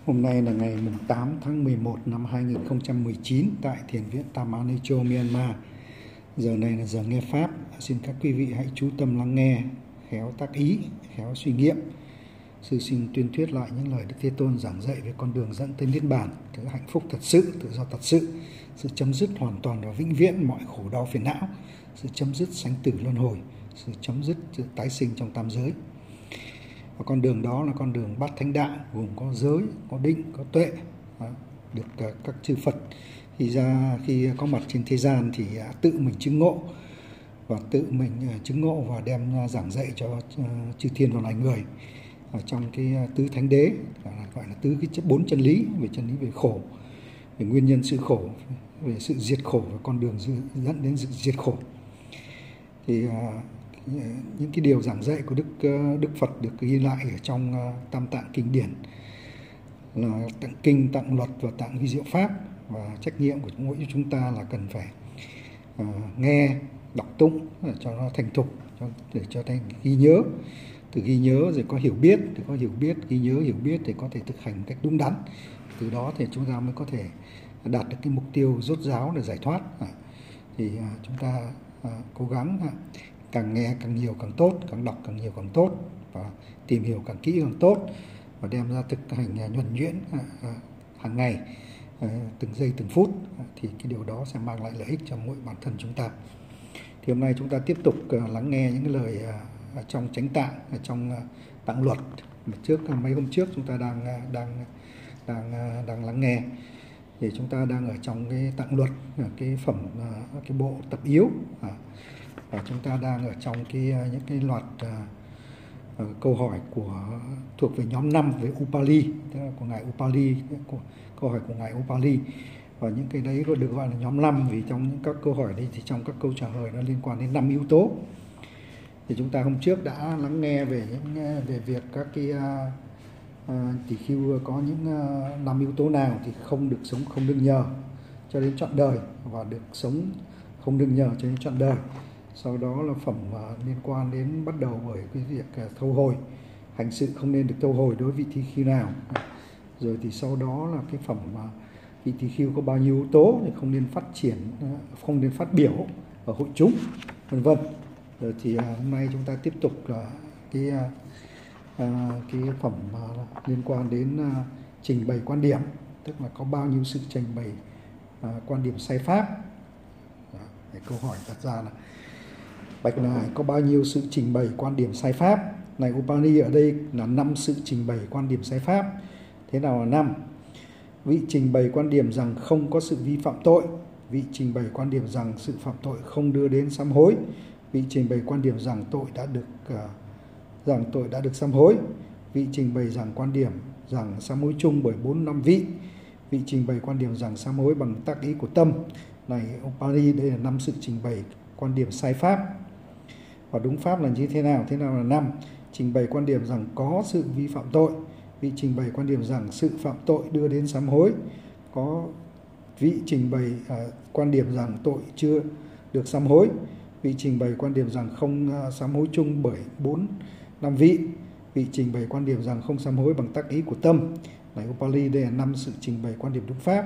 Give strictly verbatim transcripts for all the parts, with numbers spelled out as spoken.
Hôm nay là ngày tám tháng mười một năm hai nghìn không trăm mười chín tại Thiền viện Tam Á Ni Châu, Myanmar. Giờ này là giờ nghe Pháp. Xin các quý vị hãy chú tâm lắng nghe, khéo tác ý, khéo suy nghiệm. Sư xin tuyên thuyết lại những lời Đức Thế Tôn giảng dạy về con đường dẫn tới Niết Bàn, thứ hạnh phúc thật sự, tự do thật sự, sự chấm dứt hoàn toàn và vĩnh viễn mọi khổ đau phiền não, sự chấm dứt sanh tử luân hồi, sự chấm dứt sự tái sinh trong tam giới. Và con đường đó là con đường bát thánh đạo, gồm có giới, có định, có tuệ, được các chư Phật khi ra khi có mặt trên thế gian thì tự mình chứng ngộ và tự mình chứng ngộ và đem giảng dạy cho chư thiên và loài người ở trong cái tứ thánh đế, gọi là tứ cái bốn chân lý, về chân lý về khổ, về nguyên nhân sự khổ, về sự diệt khổ và con đường dẫn đến sự diệt khổ. Thì những cái điều giảng dạy của Đức Đức Phật được ghi lại ở trong Tam Tạng kinh điển là tạng kinh, tạng luật và tạng vi diệu pháp, và trách nhiệm của mỗi chúng ta là cần phải uh, nghe, đọc tụng cho nó thành thục, cho, để cho thành ghi nhớ. Từ ghi nhớ rồi có hiểu biết, từ có hiểu biết, ghi nhớ, hiểu biết thì có thể thực hành một cách đúng đắn. Từ đó thì chúng ta mới có thể đạt được cái mục tiêu rốt ráo để giải thoát. À, thì uh, chúng ta uh, cố gắng uh, càng nghe càng nhiều càng tốt, càng đọc càng nhiều càng tốt, và tìm hiểu càng kỹ càng tốt, và đem ra thực hành nhuần nhuyễn hàng ngày, từng giây từng phút, thì cái điều đó sẽ mang lại lợi ích cho mỗi bản thân chúng ta. Thì hôm nay chúng ta tiếp tục lắng nghe những cái lời trong chánh tạng, trong tạng luật mà trước mấy hôm trước chúng ta đang đang đang đang lắng nghe. Thì chúng ta đang ở trong cái tạng luật, cái phẩm, cái bộ tập yếu, và chúng ta đang ở trong cái những cái loạt uh, câu hỏi của thuộc về nhóm năm về Upali, tức là của ngài Upali, của, câu hỏi của ngài Upali. Và những cái đấy được gọi là nhóm năm vì trong những các câu hỏi đấy thì trong các câu trả lời nó liên quan đến năm yếu tố. Thì chúng ta hôm trước đã lắng nghe về những về việc các cái uh, uh, tỷ khưu có những năm uh, yếu tố nào thì không được sống không đương nhờ cho đến trọn đời, và được sống không đương nhờ cho đến trọn đời. Sau đó là phẩm uh, liên quan đến bắt đầu bởi cái việc uh, thâu hồi, hành sự không nên được thâu hồi đối với vị tỷ khưu nào. Rồi thì sau đó là cái phẩm uh, vị tỷ khưu có bao nhiêu yếu tố thì không nên phát triển, uh, không nên phát biểu ở hội chúng, vân vân. Rồi thì uh, hôm nay chúng ta tiếp tục uh, cái uh, uh, cái phẩm uh, liên quan đến uh, trình bày quan điểm, tức là có bao nhiêu sự trình bày uh, quan điểm sai pháp. Đó, câu hỏi đặt ra là: bạch ngài, có bao nhiêu sự trình bày quan điểm sai pháp? Này Upani, ở đây là năm sự trình bày quan điểm sai pháp. Thế nào là năm? Vị trình bày quan điểm rằng không có sự vi phạm tội. Vị trình bày quan điểm rằng sự phạm tội không đưa đến sám hối. Vị trình bày quan điểm rằng tội đã được uh, rằng tội đã được sám hối. Vị trình bày rằng quan điểm rằng sám hối chung bởi bốn năm vị. Vị trình bày quan điểm rằng sám hối bằng tác ý của tâm. Này Upani, đây là năm sự trình bày quan điểm sai pháp. Và đúng pháp là như thế nào? Thế nào là năm? Trình bày quan điểm rằng có sự vi phạm tội. Vị trình bày quan điểm rằng sự phạm tội đưa đến sám hối. Có vị trình bày uh, quan điểm rằng tội chưa được sám hối. Vị trình bày quan điểm rằng không uh, sám hối chung bởi bốn năm vị. Vị trình bày quan điểm rằng không sám hối bằng tác ý của tâm. Này Upali, đây là năm sự trình bày quan điểm đúng pháp.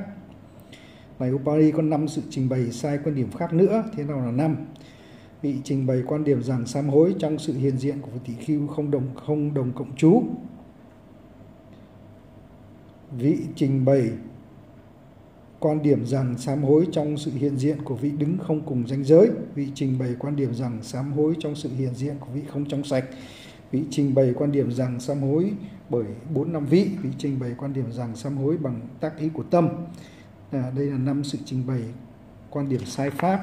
Này Upali, có năm sự trình bày sai quan điểm khác nữa. Thế nào là năm? Vị trình bày quan điểm rằng sám hối trong sự hiện diện của tỷ khưu không đồng không đồng cộng trú. Vị trình bày quan điểm rằng sám hối trong sự hiện diện của vị đứng không cùng ranh giới. Vị trình bày quan điểm rằng sám hối trong sự hiện diện của vị không trong sạch. Vị trình bày quan điểm rằng sám hối bởi bốn năm vị. Vị trình bày quan điểm rằng sám hối bằng tác ý của tâm. À, đây là năm sự trình bày quan điểm sai pháp.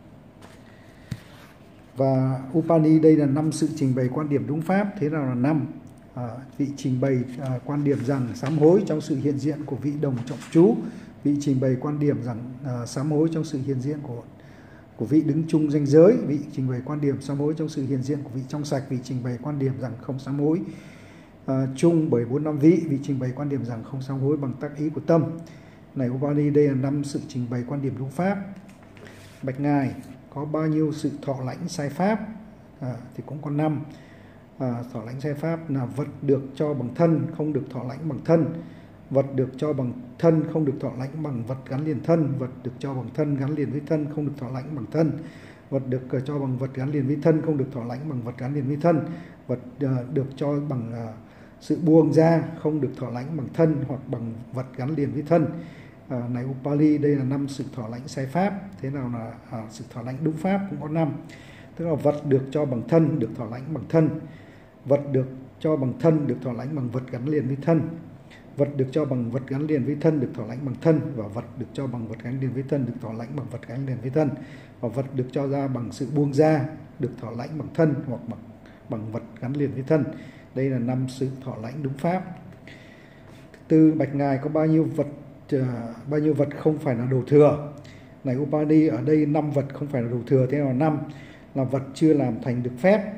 Và Upani, đây là năm sự trình bày quan điểm đúng pháp. Thế nào là năm? À, vị trình bày à, quan điểm rằng sám hối trong sự hiện diện của vị đồng trọng trú. Vị trình bày quan điểm rằng à, sám hối trong sự hiện diện của của vị đứng chung ranh giới. Vị trình bày quan điểm sám hối trong sự hiện diện của vị trong sạch. Vị trình bày quan điểm rằng không sám hối à, chung bởi bốn năm vị. Vị trình bày quan điểm rằng không sám hối bằng tác ý của tâm. Này Upani, đây là năm sự trình bày quan điểm đúng pháp. Bạch ngài, có bao nhiêu sự thọ lãnh sai pháp? À, thì cũng có năm. À, thọ lãnh sai pháp là vật được cho bằng thân không được thọ lãnh bằng thân. vật được cho bằng thân không được thọ lãnh bằng vật gắn liền thân, vật được cho bằng thân gắn liền với thân không được thọ lãnh bằng thân, vật được cho bằng vật gắn liền với thân không được thọ lãnh bằng vật gắn liền với thân, vật được cho bằng sự buông ra không được thọ lãnh bằng thân hoặc bằng vật gắn liền với thân. À, này Upali, đây là năm sự thọ lãnh sai pháp. Thế nào là à, sự thọ lãnh đúng pháp cũng có năm. Tức là vật được cho bằng thân được thọ lãnh bằng thân, vật được cho bằng thân được thọ lãnh bằng vật gắn liền với thân, vật được cho bằng vật gắn liền với thân được thọ lãnh bằng thân, và vật được cho bằng vật gắn liền với thân được thọ lãnh bằng vật gắn liền với thân, và vật được cho ra bằng sự buông ra được thọ lãnh bằng thân hoặc bằng, bằng vật gắn liền với thân. Đây là năm sự thọ lãnh đúng pháp. Thứ tư, bạch ngài có bao nhiêu vật uh, bao nhiêu vật không phải là đồ thừa? Này Upali, ở đây năm vật không phải là đồ thừa. Thế nào năm? Là vật chưa làm thành được phép.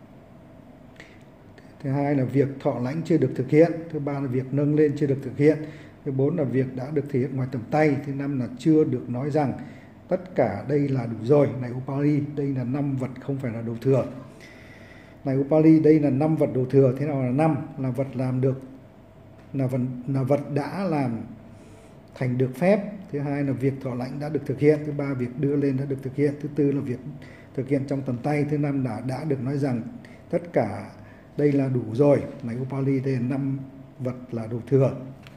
Thứ hai là việc thọ lãnh chưa được thực hiện. Thứ ba là việc nâng lên chưa được thực hiện. Thứ bốn là việc đã được thể hiện ngoài tầm tay. Thứ năm là chưa được nói rằng. Tất cả đây là đủ rồi. Này Upali, đây là năm vật không phải là đồ thừa. Này Upali, đây là năm vật đồ thừa. Thế nào là năm? Là vật làm được, là vật, là vật đã làm thành được phép. Thứ hai là việc thọ lãnh đã được thực hiện. Thứ ba, việc đưa lên đã được thực hiện. Thứ tư là việc thực hiện trong tầm tay. Thứ năm là đã được nói rằng. Tất cả đây là đủ rồi. Này Upali, đây là năm vật là đồ thừa.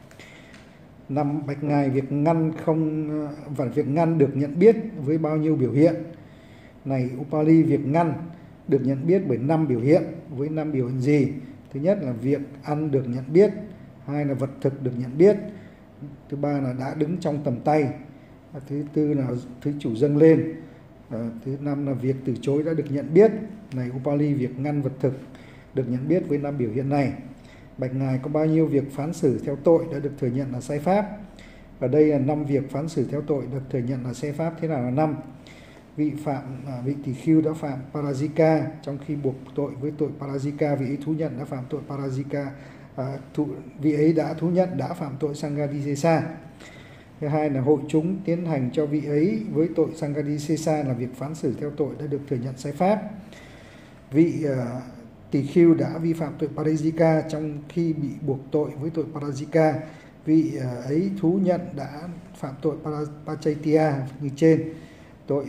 Năm, bạch ngài, việc ngăn không và việc ngăn được nhận biết với bao nhiêu biểu hiện? Này Upali, việc ngăn được nhận biết bởi năm biểu hiện. Với năm biểu hiện gì? Thứ nhất là việc ăn được nhận biết, hai là vật thực được nhận biết, thứ ba là đã đứng trong tầm tay, thứ tư là thứ chủ dâng lên, thứ năm là việc từ chối đã được nhận biết. Này Upali, việc ngăn vật thực được nhận biết với năm biểu hiện này. Bạch ngài, có bao nhiêu việc phán xử theo tội đã được thừa nhận là sai pháp? Ở đây là năm việc phán xử theo tội được thừa nhận là sai pháp. Thế nào là năm? Vị phạm à, vị tỳ khưu đã phạm parajika, trong khi buộc tội với tội parajika, vị ấy thú nhận đã phạm tội parajika, à, thụ, vị ấy đã thú nhận đã phạm tội sanghadisesa. Thứ hai là hội chúng tiến hành cho vị ấy với tội sanghadisesa là việc phán xử theo tội đã được thừa nhận sai pháp. Vị à, tỳ khưu đã vi phạm tội parajika, trong khi bị buộc tội với tội parajika, vị à, ấy thú nhận đã phạm tội pachaitya như trên. Tội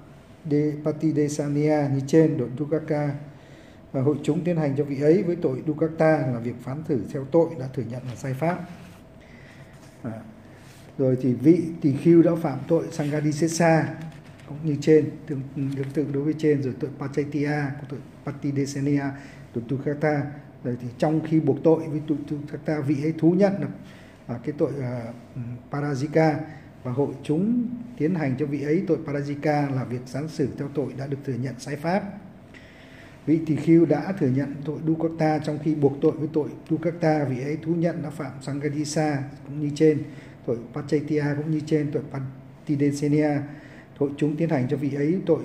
Patidesania như trên, tội Dukaka, và hội chúng tiến hành cho vị ấy với tội Dukata là việc phán xử theo tội đã thừa nhận là sai pháp. À, rồi thì vị tỳ khưu đã phạm tội Sanghadisesa cũng như trên, tương, tương tự đối với trên, rồi tội Pachaitya, tội Patidesania, tội Dukata. Rồi thì trong khi buộc tội với tội Dukata, vị ấy thú nhận được à, cái tội uh, Parajika, và hội chúng tiến hành cho vị ấy tội parajika là việc phán xử theo tội đã được thừa nhận sai pháp. Vị tỳ khưu đã thừa nhận tội Dukata, trong khi buộc tội với tội Dukata, vị ấy thú nhận đã phạm Sanghadisa cũng như trên, tội Pachaitya cũng như trên, tội Patidesania. Hội chúng tiến hành cho vị ấy tội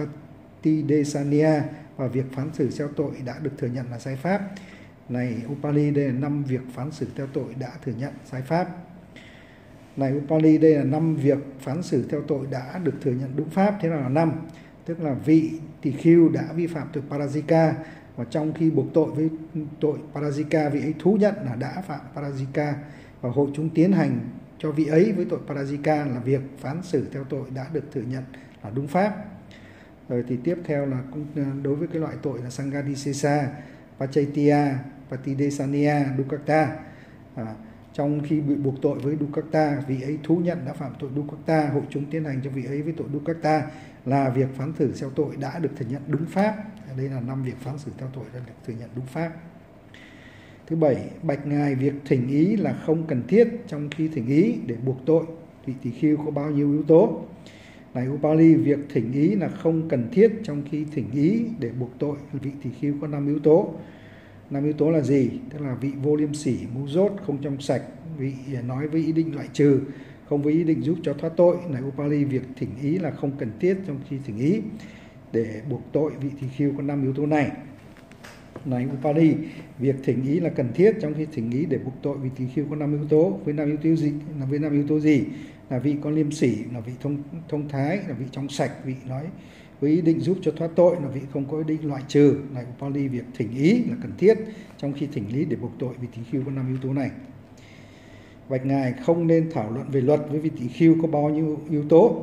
Patidesania và việc phán xử theo tội đã được thừa nhận là sai pháp. Này Upali, đây là năm việc phán xử theo tội đã thừa nhận sai pháp. Này Upali, đây là năm việc phán xử theo tội đã được thừa nhận đúng pháp. Thế nào là năm? Tức là vị tỳ khưu đã vi phạm tội parajika, và trong khi buộc tội với tội parajika, vị ấy thú nhận là đã phạm parajika, và hội chúng tiến hành cho vị ấy với tội parajika là việc phán xử theo tội đã được thừa nhận là đúng pháp. Rồi thì tiếp theo là đối với cái loại tội là Sanghadisesa, Pachaitya, Patidesania, Dukata. À, trong khi bị buộc tội với Dukata, vị ấy thú nhận đã phạm tội Dukata, hội chúng tiến hành cho vị ấy với tội Dukata là việc phán xử theo tội đã được thừa nhận đúng pháp. Đây là năm việc phán xử theo tội đã được thừa nhận đúng pháp. Thứ bảy, bạch ngài, việc thỉnh ý là không cần thiết trong khi thỉnh ý để buộc tội vị tỳ khưu có bao nhiêu yếu tố? Này Upali, việc thỉnh ý là không cần thiết trong khi thỉnh ý để buộc tội vị tỳ khưu có năm yếu tố. Năm yếu tố là gì? Tức là vị vô liêm sỉ, ngu dốt, không trong sạch, vị nói với ý định loại trừ, không với ý định giúp cho thoát tội. Này Upali, việc thỉnh ý là không cần thiết trong khi thỉnh ý để buộc tội vị tỳ khưu có năm yếu tố này. Này Upali, việc thỉnh ý là cần thiết trong khi thỉnh ý để buộc tội vị tỳ khưu có năm yếu tố. Với năm yếu tố gì? Là với năm yếu tố gì? Là vị có liêm sỉ, là vị thông thông thái, là vị trong sạch, vị nói với ý định giúp cho thoát tội, là vị không có ý định loại trừ. Này Upali, việc thỉnh ý là cần thiết trong khi thỉnh ý để buộc tội vị tỳ khưu có năm yếu tố này. Bạch ngài không nên thảo luận về luật với vị tỷ khưu có bao nhiêu yếu tố.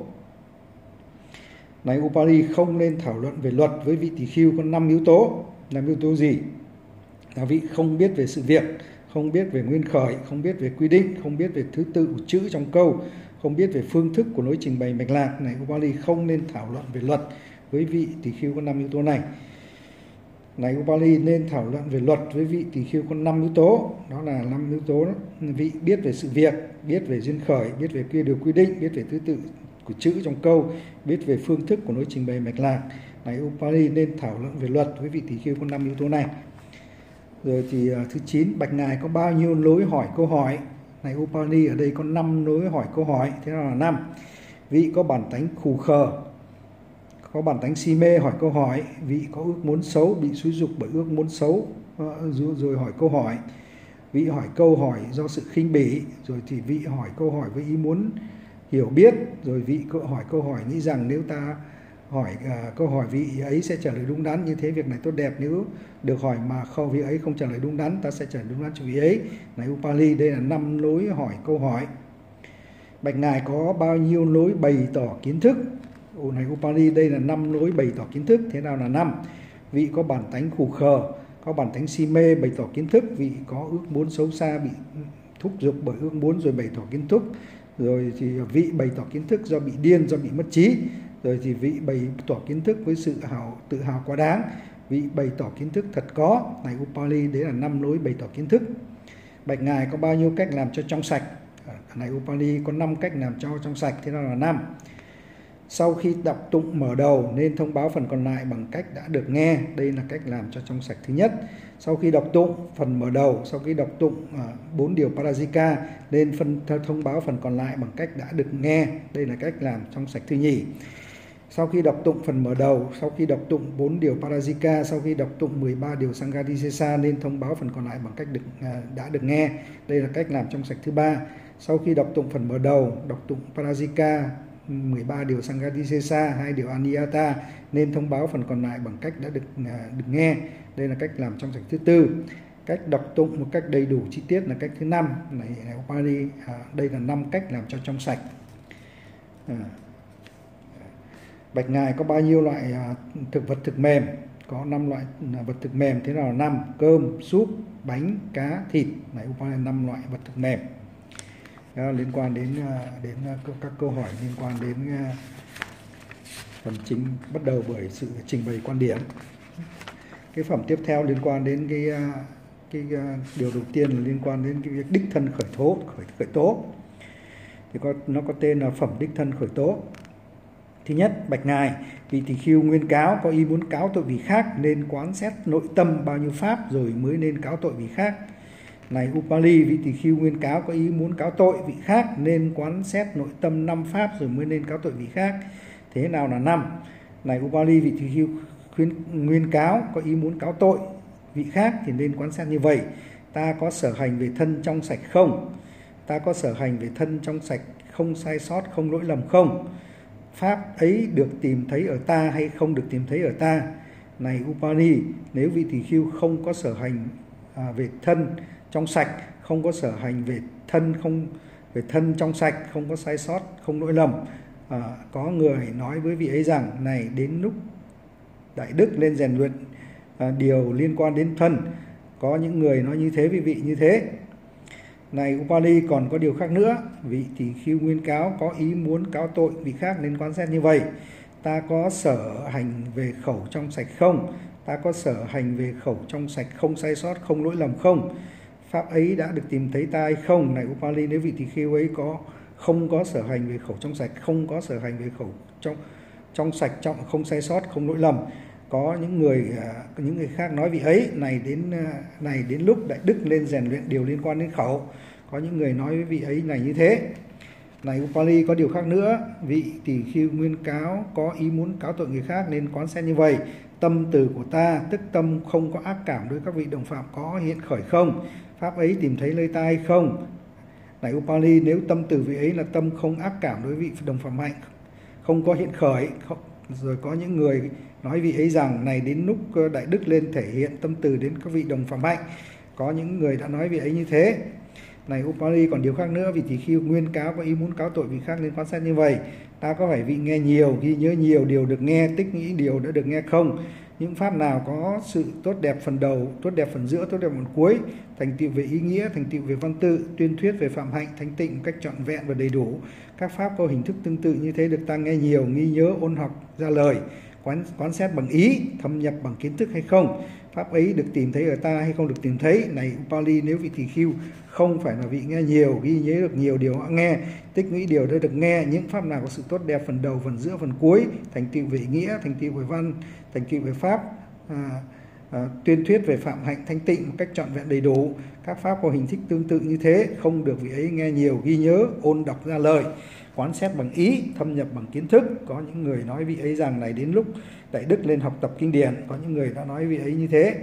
Này Upali, không nên thảo luận về luật với vị tỷ khưu có năm yếu tố. Năm yếu tố gì? Là vị không biết về sự việc, không biết về nguyên khởi, không biết về quy định, không biết về thứ tự của chữ trong câu, không biết về phương thức của lối trình bày mạch lạc. Này Upali, không nên thảo luận về luật với vị tỷ khưu có năm yếu tố này. Này Upali, nên thảo luận về luật với vị tỷ khưu có năm yếu tố. Đó là năm yếu tố đó. Vị biết về sự việc, biết về duyên khởi, biết về quy điều quy định, biết về thứ tự của chữ trong câu, biết về phương thức của lối trình bày mạch lạc. Này Upali, nên thảo luận về luật với vị tỷ khưu có năm yếu tố này. Rồi thì uh, thứ chín, bạch ngài có bao nhiêu lối hỏi câu hỏi? Này Upali, ở đây có năm lối hỏi câu hỏi. Thế nào là năm? Vị có bản tánh khù khờ, có bản tánh si mê hỏi câu hỏi. Vị có ước muốn xấu, bị xúi dục bởi ước muốn xấu uh, rồi hỏi câu hỏi. Vị hỏi câu hỏi do sự khinh bỉ. Rồi thì vị hỏi câu hỏi với ý muốn hiểu biết. Rồi vị hỏi câu hỏi nghĩ rằng nếu ta hỏi uh, câu hỏi vị ấy sẽ trả lời đúng đắn, như thế việc này tốt đẹp. Nếu được hỏi mà không vị ấy không trả lời đúng đắn, ta sẽ trả lời đúng đắn cho vị ấy. Này Upali, đây là năm lối hỏi câu hỏi. Bạch ngài có bao nhiêu lối bày tỏ kiến thức? Ồ, này Upali, đây là năm lối bày tỏ kiến thức. Thế nào là năm? Vị có bản tánh khù khờ, có bản tánh si mê bày tỏ kiến thức. Vị có ước muốn xấu xa, bị thúc giục bởi ước muốn rồi bày tỏ kiến thức. Rồi thì vị bày tỏ kiến thức do bị điên, do bị mất trí. Rồi thì vị bày tỏ kiến thức với sự hào, tự hào quá đáng. Vị bày tỏ kiến thức thật có. Này Upali, đấy là năm lối bày tỏ kiến thức. Bạch ngài có bao nhiêu cách làm cho trong sạch? Này Upali, có năm cách làm cho trong sạch. Thế nào là năm? Sau khi đọc tụng mở đầu nên thông báo phần còn lại bằng cách đã được nghe. Đây là cách làm cho trong sạch thứ nhất. Sau khi đọc tụng phần mở đầu, sau khi đọc tụng bốn uh, điều Parajika nên phân thông báo phần còn lại bằng cách đã được nghe. Đây là cách làm trong sạch thứ nhì. Sau khi đọc tụng phần mở đầu, sau khi đọc tụng bốn điều Parajika, sau khi đọc tụng mười ba điều Sanghadisesa nên thông báo phần còn lại bằng cách được, uh, đã được nghe. Đây là cách làm trong sạch thứ ba. Sau khi đọc tụng phần mở đầu, đọc tụng Parajika, mười ba điều Sanghadisesa, hai điều Aniyata nên thông báo phần còn lại bằng cách đã được, uh, được nghe. Đây là cách làm trong sạch thứ tư. Cách đọc tụng một cách đầy đủ chi tiết là cách thứ năm. Này, này Upali, à, đây là năm cách làm cho trong sạch. À. Bạch ngài có bao nhiêu loại à, thực vật thực mềm? Có năm loại vật thực mềm. Thế nào là năm? Cơm, súp, bánh, cá, thịt. Này Upali, năm loại vật thực mềm. Đó, liên quan đến đến các câu hỏi liên quan đến phần chính, bắt đầu bởi sự trình bày quan điểm. Cái phẩm tiếp theo liên quan đến cái cái điều đầu tiên là liên quan đến cái việc đích thân khởi tố khởi, khởi tố thì có nó có tên là phẩm đích thân khởi tố. Thứ nhất, bạch ngài, vị tỷ khưu nguyên cáo có ý muốn cáo tội vị khác nên quán xét nội tâm bao nhiêu pháp rồi mới nên cáo tội vị khác. Này Upali, vị tỷ khưu nguyên cáo có ý muốn cáo tội vị khác nên quán xét nội tâm năm pháp rồi mới nên cáo tội vị khác. Thế nào là năm? Này Upali, vị tỷ khưu nguyên cáo có ý muốn cáo tội vị khác thì nên quán xét như vậy: ta có sở hành về thân trong sạch không? Ta có sở hành về thân trong sạch, không sai sót, không lỗi lầm không? Pháp ấy được tìm thấy ở ta hay không được tìm thấy ở ta? Này Upali, nếu vị tỷ khưu không có sở hành à, về thân trong sạch, không có sở hành về thân không về thân trong sạch, không có sai sót, không lỗi lầm, à, có người nói với vị ấy rằng này, đến lúc đại đức lên rèn luyện à, điều liên quan đến thân. Có những người nói như thế với vị như thế. Này Upali, còn có điều khác nữa. Vị tỷ khưu nguyên cáo có ý muốn cáo tội vị khác nên quan sát như vậy: ta có sở hành về khẩu trong sạch không? Ta có sở hành về khẩu trong sạch, không sai sót, không lỗi lầm không? Pháp ấy đã được tìm thấy ta hay không? Này Upali, nếu vị tỷ khưu ấy có không có sở hành về khẩu trong sạch, không có sở hành về khẩu trong trong sạch, trong không sai sót, không lỗi lầm, có những người những người khác nói vị ấy này đến này đến lúc đại đức lên rèn luyện điều liên quan đến khẩu. Có những người nói với vị ấy này như thế. Này Upali, có điều khác nữa. Vị tỷ khưu nguyên cáo có ý muốn cáo tội người khác nên quán xét như vậy: tâm từ của ta, tức tâm không có ác cảm đối các vị đồng phạm, có hiện khởi không? Pháp ấy tìm thấy nơi ta hay không? Này Upali, nếu tâm từ vị ấy là tâm không ác cảm đối với vị đồng phạm hạnh, không có hiện khởi, không, rồi có những người nói vị ấy rằng này, đến lúc đại đức lên thể hiện tâm từ đến các vị đồng phạm hạnh. Có những người đã nói vị ấy như thế. Này Upali, còn điều khác nữa, vị tỳ khưu nguyên cáo có ý muốn cáo tội vị khác nên quan sát như vậy: ta có phải vị nghe nhiều, ghi nhớ nhiều điều được nghe, tích nghĩ điều đã được nghe không? Những pháp nào có sự tốt đẹp phần đầu, tốt đẹp phần giữa, tốt đẹp phần cuối, thành tựu về ý nghĩa, thành tựu về văn tự, tuyên thuyết về phạm hạnh, thanh tịnh một cách trọn vẹn và đầy đủ. Các pháp có hình thức tương tự như thế được ta nghe nhiều, ghi nhớ, ôn học ra lời, quán, quán xét bằng ý, thâm nhập bằng kiến thức hay không? Pháp ấy được tìm thấy ở ta hay không được tìm thấy? Này Upali, nếu vị tỳ khưu không phải là vị nghe nhiều, ghi nhớ được nhiều điều đã nghe, tích nghĩ điều đã được nghe, những pháp nào có sự tốt đẹp phần đầu, phần giữa, phần cuối, thành tựu về nghĩa, thành tựu về văn, thành tựu về pháp, à, à, tuyên thuyết về phạm hạnh, thanh tịnh một cách trọn vẹn đầy đủ. Các pháp có hình thức tương tự như thế, không được vị ấy nghe nhiều, ghi nhớ, ôn đọc ra lời, quán xét bằng ý, thâm nhập bằng kiến thức. Có những người nói vị ấy rằng này đến lúc Đại Đức lên học tập kinh điển, có những người đã nói vị ấy như thế.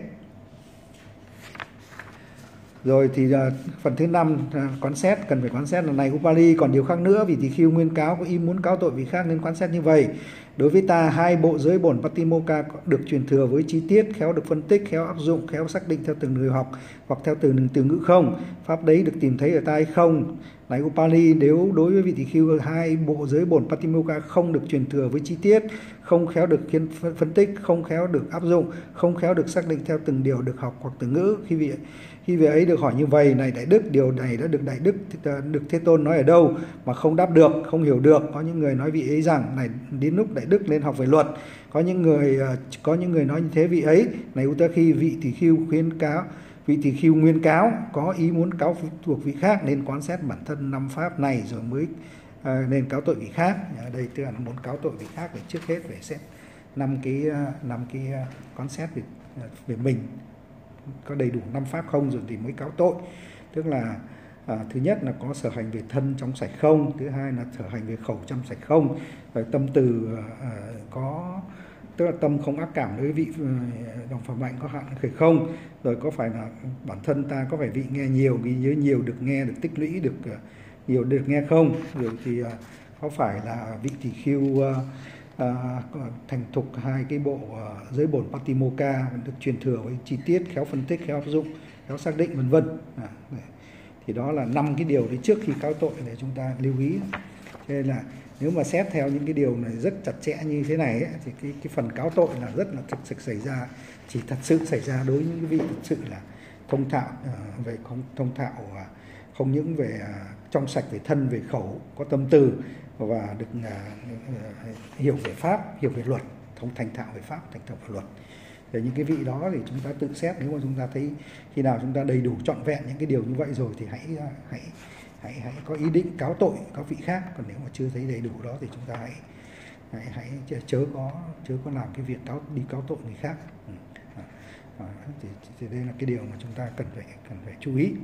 Rồi thì uh, phần thứ năm, uh, quán xét, cần phải quán xét là: này Upali, còn điều khác nữa, vì tỳ khưu nguyên cáo có ý muốn cáo tội vị khác nên quán xét như vậy: đối với ta, hai bộ giới bổn Patimokkha được truyền thừa với chi tiết, khéo được phân tích, khéo áp dụng, khéo xác định theo từng người học hoặc theo từng từ ngữ không? Pháp đấy được tìm thấy ở ta hay không? Này Upali, nếu đối với vị tỳ khưu hai bộ giới bổn Patimokkha không được truyền thừa với chi tiết, không khéo được phân tích, không khéo được áp dụng, không khéo được xác định theo từng điều được học hoặc từ ngữ, khi vị Khi vị ấy được hỏi như vậy: này Đại Đức, điều này đã được Đại Đức được Thế Tôn nói ở đâu mà không đáp được, không hiểu được? Có những người nói vị ấy rằng này đến lúc Đại Đức lên học về luật. Có những người có những người nói như thế vị ấy: này Uttaki, vị tỳ khưu khuyến cáo vị tỳ khưu nguyên cáo có ý muốn cáo thuộc vị khác nên quán xét bản thân năm pháp này rồi mới uh, nên cáo tội vị khác. Ở đây tức là muốn cáo tội vị khác thì trước hết phải xét năm cái năm cái quán xét về về mình có đầy đủ năm pháp không rồi thì mới cáo tội. Tức là à, thứ nhất là có sở hành về thân trong sạch không, thứ hai là sở hành về khẩu trong sạch không, rồi tâm từ à, có tức là tâm không ác cảm đối với vị đồng phạm hạnh có hạn khởi không, rồi có phải là bản thân ta có phải vị nghe nhiều, ghi nhớ nhiều, được nghe, được tích lũy, được nhiều được nghe không, rồi thì à, có phải là vị tỳ khưu à, À, thành thục hai cái bộ uh, giới bổn Patimokkha được truyền thừa với chi tiết, khéo phân tích, khéo áp dụng, khéo xác định vân vân. À, thì đó là năm cái điều đấy trước khi cáo tội để chúng ta lưu ý. Cho nên là nếu mà xét theo những cái điều này rất chặt chẽ như thế này ấy, thì cái, cái phần cáo tội là rất là thực sự xảy ra, chỉ thật sự xảy ra đối với những cái vị thực sự là thông thạo uh, về không thông thạo uh, không những về uh, trong sạch về thân, về khẩu, có tâm từ và được uh, uh, hiểu về pháp, hiểu về luật, thông thành thạo về pháp, thành thạo về luật. Để những cái vị đó thì chúng ta tự xét, nếu mà chúng ta thấy khi nào chúng ta đầy đủ trọn vẹn những cái điều như vậy rồi thì hãy hãy hãy hãy có ý định cáo tội các vị khác. Còn nếu mà chưa thấy đầy đủ đó thì chúng ta hãy hãy hãy chớ có chớ có làm cái việc cáo đi cáo tội người khác. Ừ. À, thì, thì đây là cái điều mà chúng ta cần phải cần phải chú ý.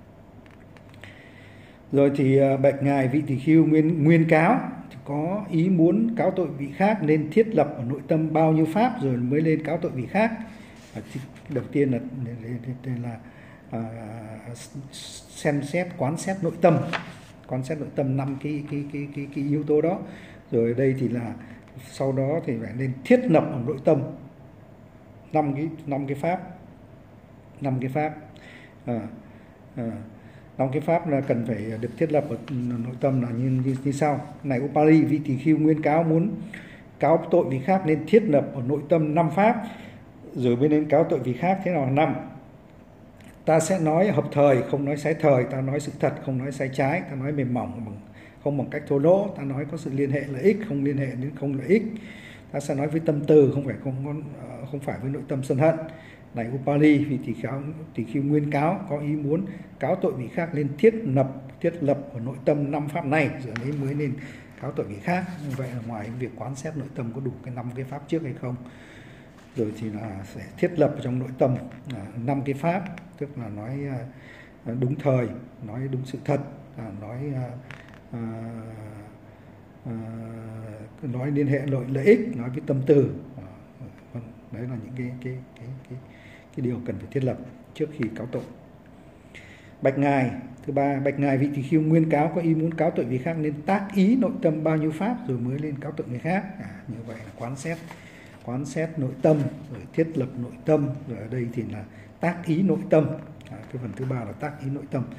Rồi thì bạch ngài, vị tỳ khưu nguyên nguyên cáo có ý muốn cáo tội vị khác nên thiết lập ở nội tâm bao nhiêu pháp rồi mới lên cáo tội vị khác. À, đầu tiên là là à, xem xét quán xét nội tâm, quán xét nội tâm năm cái cái cái cái cái yếu tố đó. Rồi ở đây thì là sau đó thì phải nên thiết lập ở nội tâm năm cái năm cái pháp, năm cái pháp. À, à, năm cái pháp là cần phải được thiết lập ở nội tâm là như, như, như sau. Này Upali, vị tỳ khưu nguyên cáo muốn cáo tội vị khác nên thiết lập ở nội tâm năm pháp rồi mới nên cáo tội vị khác. Thế nào là năm? Ta sẽ nói hợp thời, không nói sai thời. Ta nói sự thật, không nói sai trái. Ta nói mềm mỏng, không bằng cách thô lỗ. Ta nói có sự liên hệ lợi ích, không liên hệ đến không lợi ích. Ta sẽ nói với tâm từ, không phải không không phải với nội tâm sân hận. Này Upali, vị tỳ khưu tỳ khưu nguyên cáo có ý muốn cáo tội vị khác nên thiết lập thiết lập ở nội tâm năm pháp này rồi mới mới nên cáo tội vị khác. Như vậy là ngoài việc quán xét nội tâm có đủ cái năm cái pháp trước hay không, rồi thì là sẽ thiết lập trong nội tâm năm cái pháp, tức là nói đúng thời, nói đúng sự thật, nói à, à, nói liên hệ lợi lợi ích, nói với tâm từ. Đấy là những cái cái cái cái cái điều cần phải thiết lập trước khi cáo tội. Bạch ngài, thứ ba, bạch ngài, vị tỳ khưu nguyên cáo có ý muốn cáo tội vị khác nên tác ý nội tâm bao nhiêu pháp rồi mới lên cáo tội người khác. À, như vậy là quán xét quán xét nội tâm rồi thiết lập nội tâm, rồi ở đây thì là tác ý nội tâm. À, cái phần thứ ba là tác ý nội tâm.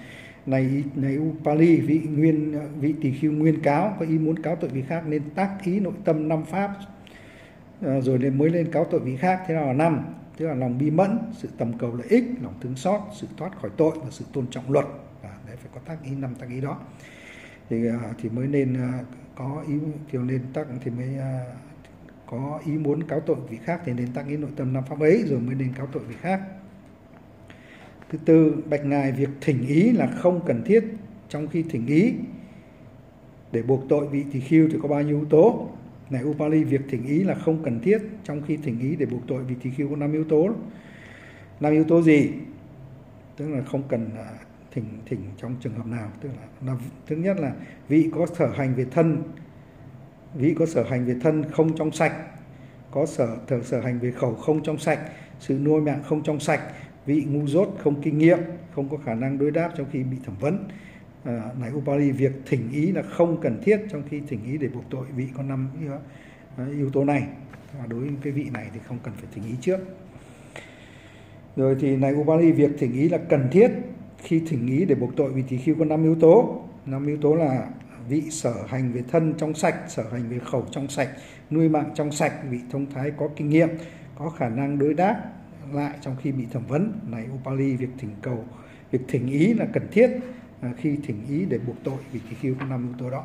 Này này Upali, vị nguyên vị tỳ khưu nguyên cáo có ý muốn cáo tội vị khác nên tác ý nội tâm năm pháp, à, rồi nên mới lên cáo tội vị khác. Thế nào là năm? Tức là lòng bi mẫn, sự tầm cầu lợi ích, lòng thương xót, sự thoát khỏi tội và sự tôn trọng luật. À, đấy phải có tác ý, năm tác ý đó thì thì mới nên có ý, thì nên tác thì mới có ý muốn cáo tội vị khác thì nên tác ý nội tâm năm pháp ấy rồi mới nên cáo tội vị khác. Thứ tư, bạch ngài, việc thỉnh ý là không cần thiết trong khi thỉnh ý để buộc tội vị tỳ khưu thì có bao nhiêu yếu tố? Này Upali, việc thỉnh ý là không cần thiết trong khi thỉnh ý để buộc tội vị tỳ khưu có năm yếu tố. Năm yếu tố gì? Tức là không cần thỉnh thỉnh trong trường hợp nào. Tức là, là thứ nhất là vị có sở hành về thân, vị có sở hành về thân không trong sạch, có sở sở, sở hành về khẩu không trong sạch, sự nuôi mạng không trong sạch, vị ngu dốt không kinh nghiệm, không có khả năng đối đáp trong khi bị thẩm vấn. À, này Upali, việc thỉnh ý là không cần thiết trong khi thỉnh ý để buộc tội vị có năm yếu tố này. À, đối với cái vị này thì không cần phải thỉnh ý trước. Rồi thì này Upali, việc thỉnh ý là cần thiết khi thỉnh ý để buộc tội vị tỳ khưu có năm yếu tố. Năm yếu tố là vị sở hành về thân trong sạch, sở hành về khẩu trong sạch, nuôi mạng trong sạch, vị thông thái có kinh nghiệm, có khả năng đối đáp lại trong khi bị thẩm vấn. Này Upali, việc thỉnh cầu, việc thỉnh ý là cần thiết à, khi thỉnh ý để buộc tội vị tỳ khưu có năm yếu tố đó.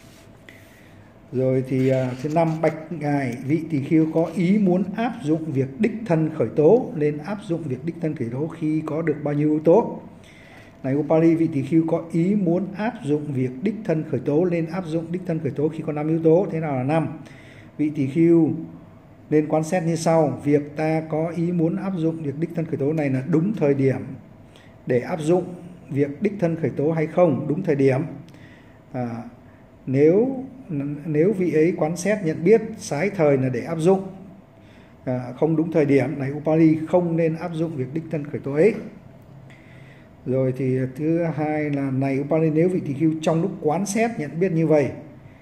Rồi thì à, thứ năm, bạch ngài, vị tỳ khưu có ý muốn áp dụng việc đích thân khởi tố nên áp dụng việc đích thân khởi tố khi có được bao nhiêu yếu tố? Này Upali, vị tỳ khưu có ý muốn áp dụng việc đích thân khởi tố nên áp dụng đích thân khởi tố khi có năm yếu tố. Thế nào là năm? Vị tỳ khưu nên quan sát như sau: việc ta có ý muốn áp dụng việc đích thân khởi tố này là đúng thời điểm để áp dụng việc đích thân khởi tố hay không? Đúng thời điểm. À, nếu nếu vị ấy quán xét nhận biết sái thời là để áp dụng, à, không đúng thời điểm, này Upali, không nên áp dụng việc đích thân khởi tố ấy. Rồi thì thứ hai là này Upali, nếu vị tỳ khưu trong lúc quán xét nhận biết như vậy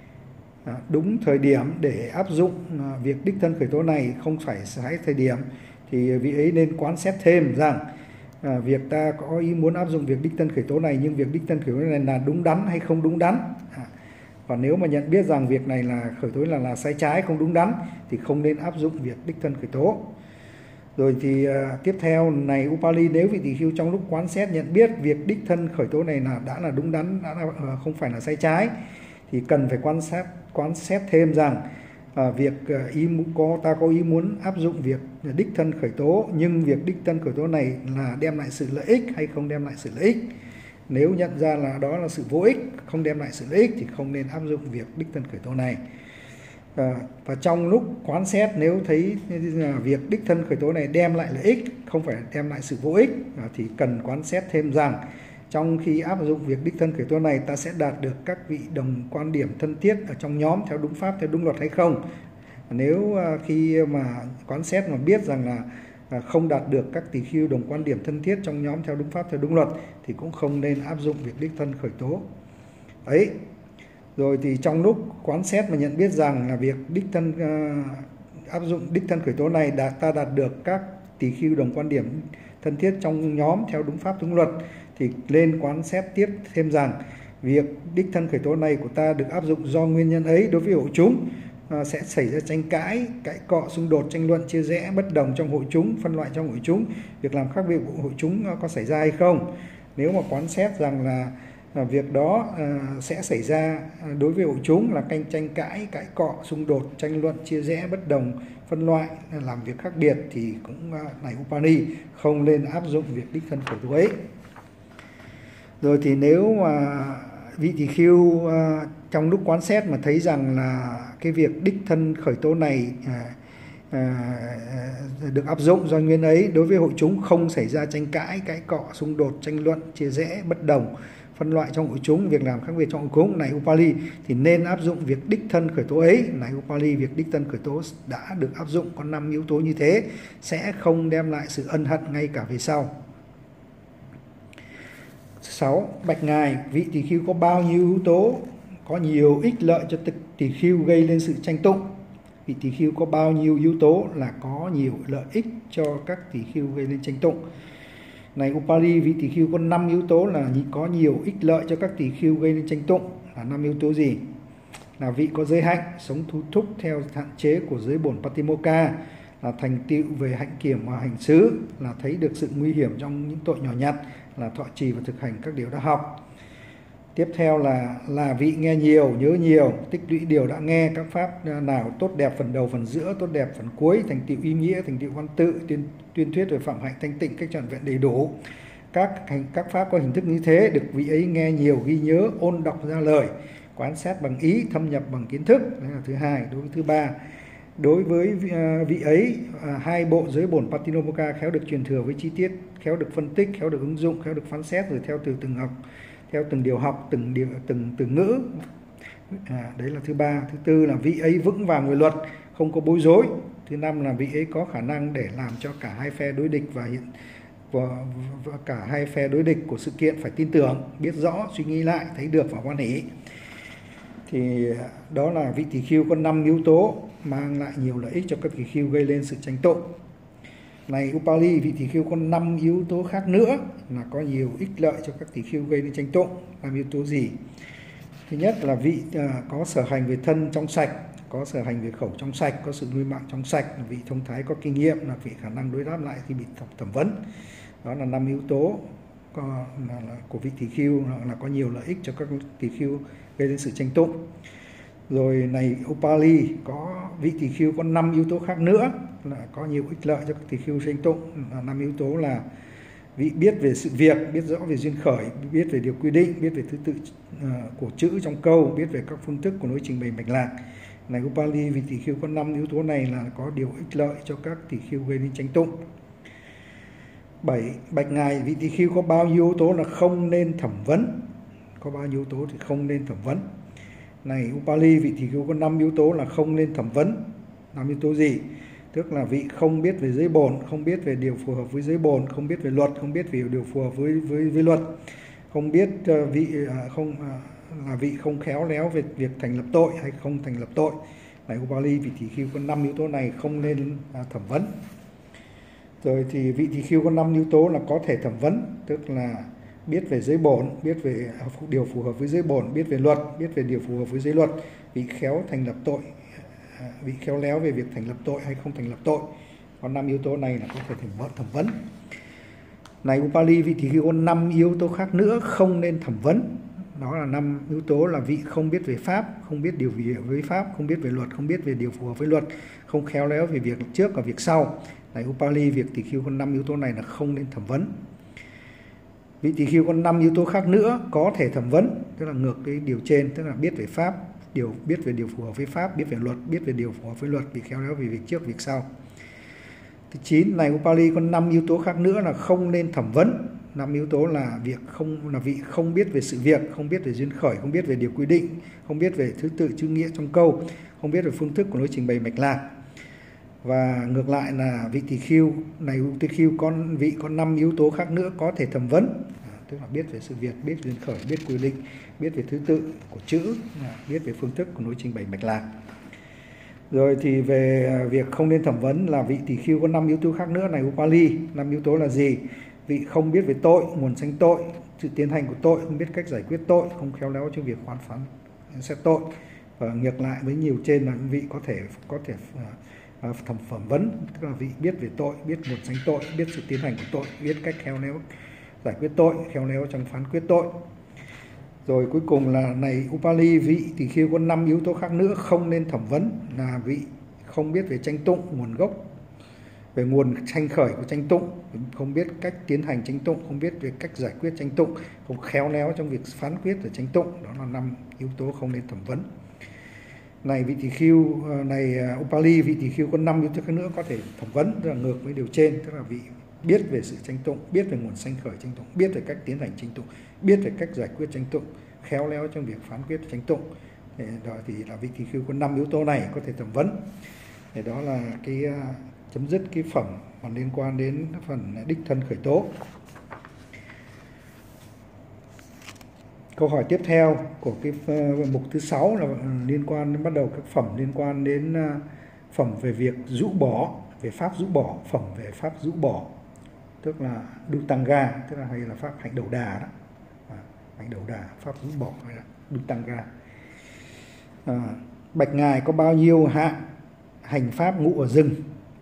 à, đúng thời điểm để áp dụng à, việc đích thân khởi tố này, không phải sai thời điểm, thì vị ấy nên quán xét thêm rằng à, việc ta có ý muốn áp dụng việc đích thân khởi tố này, nhưng việc đích thân khởi tố này là đúng đắn hay không đúng đắn. À, và nếu mà nhận biết rằng việc này là khởi tố là là sai trái, không đúng đắn thì không nên áp dụng việc đích thân khởi tố. Rồi thì uh, tiếp theo này Upali, nếu vị tỳ khưu trong lúc quán xét nhận biết việc đích thân khởi tố này là đã là đúng đắn, đã là uh, không phải là sai trái, thì cần phải quan sát quán xét thêm rằng uh, việc uh, ý có ta có ý muốn áp dụng việc đích thân khởi tố, nhưng việc đích thân khởi tố này là đem lại sự lợi ích hay không đem lại sự lợi ích. Nếu nhận ra là đó là sự vô ích, không đem lại sự lợi ích, thì không nên áp dụng việc đích thân khởi tố này. À, và trong lúc quán xét nếu thấy việc đích thân khởi tố này đem lại lợi ích, không phải đem lại sự vô ích, à, thì cần quán xét thêm rằng trong khi áp dụng việc đích thân khởi tố này, ta sẽ đạt được các vị đồng quan điểm thân thiết ở trong nhóm theo đúng pháp, theo đúng luật hay không. Nếu à, khi mà quán xét mà biết rằng là à, không đạt được các tỳ khưu đồng quan điểm thân thiết trong nhóm theo đúng pháp, theo đúng luật, thì cũng không nên áp dụng việc đích thân khởi tố ấy. Rồi thì trong lúc quán xét mà nhận biết rằng là việc đích thân uh, áp dụng đích thân khởi tố này đạt ta đạt được các tỳ khưu đồng quan điểm thân thiết trong nhóm theo đúng pháp đúng luật, thì lên quán xét tiếp thêm rằng việc đích thân khởi tố này của ta được áp dụng do nguyên nhân ấy đối với hội chúng uh, sẽ xảy ra tranh cãi, cãi cọ, xung đột, tranh luận, chia rẽ, bất đồng trong hội chúng, phân loại trong hội chúng, việc làm khác biệt của hội chúng uh, có xảy ra hay không. Nếu mà quán xét rằng là À, việc đó à, sẽ xảy ra đối với hội chúng là canh tranh cãi, cãi cọ, xung đột, tranh luận, chia rẽ, bất đồng, phân loại, làm việc khác biệt, thì cũng à, này Upali, không nên áp dụng việc đích thân khởi tố ấy. Rồi thì nếu mà vị tỳ khưu à, trong lúc quán xét mà thấy rằng là cái việc đích thân khởi tố này à, à, được áp dụng do nguyên ấy đối với hội chúng không xảy ra tranh cãi, cãi cọ, xung đột, tranh luận, chia rẽ, bất đồng, phân loại trong hội chúng, việc làm khác biệt trong hội chúng, này Upali, thì nên áp dụng việc đích thân khởi tố ấy. Này Upali, việc đích thân khởi tố đã được áp dụng có năm yếu tố như thế, sẽ không đem lại sự ân hận ngay cả về sau. sáu. Bạch ngài, vị tỳ khưu có bao nhiêu yếu tố có nhiều ích lợi cho tỳ khưu gây lên sự tranh tụng? Vị tỳ khưu có bao nhiêu yếu tố là có nhiều lợi ích cho các tỳ khưu gây lên tranh tụng? Này Upali, vị tỳ khưu có năm yếu tố là có nhiều ích lợi cho các tỳ khưu gây nên tranh tụng. Là năm yếu tố gì? Là vị có giới hạnh, sống thu thúc theo hạn chế của giới bổn Patimokkha, là thành tựu về hạnh kiểm và hành xứ, là thấy được sự nguy hiểm trong những tội nhỏ nhặt, là thọ trì và thực hành các điều đã học. Tiếp theo là là vị nghe nhiều, nhớ nhiều, tích lũy điều đã nghe, các pháp nào tốt đẹp phần đầu, phần giữa, tốt đẹp phần cuối, thành tựu ý nghĩa, thành tựu văn tự, tuyên, tuyên thuyết về phạm hạnh thanh tịnh cách trọn vẹn đầy đủ. Các hành các pháp có hình thức như thế được vị ấy nghe nhiều, ghi nhớ, ôn đọc ra lời, quán xét bằng ý, thâm nhập bằng kiến thức. Đấy là thứ hai. Đối với thứ ba, đối với vị ấy, hai bộ giới bổn Patimokkha khéo được truyền thừa với chi tiết, khéo được phân tích, khéo được ứng dụng, khéo được phán xét rồi theo từ từng học, theo từng điều học, từng điều, từng từ ngữ. À, đấy là thứ ba. Thứ tư là vị ấy vững vàng về luật, không có bối rối. Thứ năm là vị ấy có khả năng để làm cho cả hai phe đối địch và hiện và, và cả hai phe đối địch của sự kiện phải tin tưởng, biết rõ, suy nghĩ lại, thấy được và hoan hỷ. Thì đó là vị tỳ khưu có năm yếu tố mang lại nhiều lợi ích cho các tỳ khưu, gây lên sự tranh tụng. Này Upali, vị tỳ khưu có năm yếu tố khác nữa là có nhiều ích lợi cho các tỳ khưu gây nên tranh tụng. Năm yếu tố gì? Thứ nhất là vị à, có sở hành về thân trong sạch, có sở hành về khẩu trong sạch, có sự nuôi mạng trong sạch, là vị thông thái có kinh nghiệm, là vị khả năng đối đáp lại khi bị thẩm vấn. Đó là năm yếu tố có, là, là, của vị tỳ khưu, là, là có nhiều lợi ích cho các tỳ khưu gây đến sự tranh tụng. Rồi này Upali, có vị tỳ khưu có năm yếu tố khác nữa là có nhiều ích lợi cho các tỳ khưu tranh tụng. Là năm yếu tố là vị biết về sự việc, biết rõ về duyên khởi, biết về điều quy định, biết về thứ tự uh, của chữ trong câu, biết về các phương thức của lối trình bày mạch lạc. Này Upali, vị tỳ khưu có năm yếu tố này là có điều ích lợi cho các tỳ khưu gây nên tranh tụng. Bảy. Bạch ngài, vị tỳ khưu có bao nhiêu yếu tố là không nên thẩm vấn? Có bao nhiêu yếu tố thì không nên thẩm vấn? Này Upali, vị tỳ khưu có năm yếu tố là không nên thẩm vấn. Năm yếu tố gì? Tức là vị không biết về giới bổn, không biết về điều phù hợp với giới bổn, không biết về luật, không biết về điều phù hợp với với, với luật, không biết uh, vị uh, không uh, là vị không khéo léo về việc thành lập tội hay không thành lập tội. Này Upali, vị tỳ khưu có năm yếu tố này không nên uh, thẩm vấn. Rồi thì vị tỳ khưu có năm yếu tố là có thể thẩm vấn, tức là biết về giới bổn, biết về điều phù hợp với giới bổn, biết về luật, biết về điều phù hợp với giới luật, vị khéo thành lập tội, vị khéo léo về việc thành lập tội hay không thành lập tội. Có năm yếu tố này là có thể thẩm vấn. Này Upali, vị tỳ khưu có năm yếu tố khác nữa không nên thẩm vấn. Đó là năm yếu tố là vị không biết về pháp, không biết điều gì với pháp, không biết về luật, không biết về điều phù hợp với luật, không khéo léo về việc trước và việc sau. Này Upali, việc tỳ khưu có năm yếu tố này là không nên thẩm vấn. Vị tỳ khưu có năm yếu tố khác nữa có thể thẩm vấn, tức là ngược cái điều trên, tức là biết về pháp, điều biết về điều phù hợp với pháp, biết về luật, biết về điều phù hợp với luật, bị khéo léo về việc trước, việc sau. Thứ chín, này Upali, có năm yếu tố khác nữa là không nên thẩm vấn. Năm yếu tố là việc không là vị không biết về sự việc, không biết về duyên khởi, không biết về điều quy định, không biết về thứ tự chữ nghĩa trong câu, không biết về phương thức của lối trình bày mạch lạc. Và ngược lại là vị tỳ khưu này tỳ khưu con vị có năm yếu tố khác nữa có thể thẩm vấn, à, tức là biết về sự việc, biết duyên khởi, biết quy định, biết về thứ tự của chữ, à, biết về phương thức của lối trình bày mạch lạc. Rồi thì về việc không nên thẩm vấn là vị tỳ khưu có năm yếu tố khác nữa. Này Upali, năm yếu tố là gì? Vị không biết về tội, nguồn sanh tội, sự tiến hành của tội, không biết cách giải quyết tội, không khéo léo trong việc khoán phán xét tội. Và ngược lại với nhiều trên là vị có thể có thể uh, thẩm phẩm vấn, tức là vị biết về tội, biết nguồn sanh tội, biết sự tiến hành của tội, biết cách khéo léo giải quyết tội, khéo léo trong phán quyết tội. Rồi cuối cùng là này Upali, vị tỳ khưu có năm yếu tố khác nữa không nên thẩm vấn là vị không biết về tranh tụng, nguồn gốc, về nguồn sanh khởi của tranh tụng, không biết cách tiến hành tranh tụng, không biết về cách giải quyết tranh tụng, không khéo léo trong việc phán quyết ở tranh tụng. Đó là năm yếu tố không nên thẩm vấn. Này vị tỳ khưu, này Upali, vị tỳ khưu có năm yếu tố khác nữa có thể thẩm vấn, tức là ngược với điều trên, tức là vị biết về sự tranh tụng, biết về nguồn sanh khởi tranh tụng, biết về cách tiến hành tranh tụng, biết về cách giải quyết tranh tụng, khéo léo trong việc phán quyết tranh tụng. Đó thì là vị tỳ khưu có năm yếu tố này có thể thẩm vấn. Thì đó là cái uh, chấm dứt cái phẩm còn liên quan đến phần đích thân khởi tố. Câu hỏi tiếp theo của cái uh, mục thứ sáu là liên quan đến bắt đầu các phẩm liên quan đến uh, phẩm về việc rũ bỏ, về pháp rũ bỏ, phẩm về pháp rũ bỏ. tức là Dutanga, tức là hay là pháp hạnh đầu đà đó, à, hạnh đầu đà, pháp rũ bỏ hay là Dutanga. À, bạch ngài có bao nhiêu hạng hành pháp ngụ ở rừng?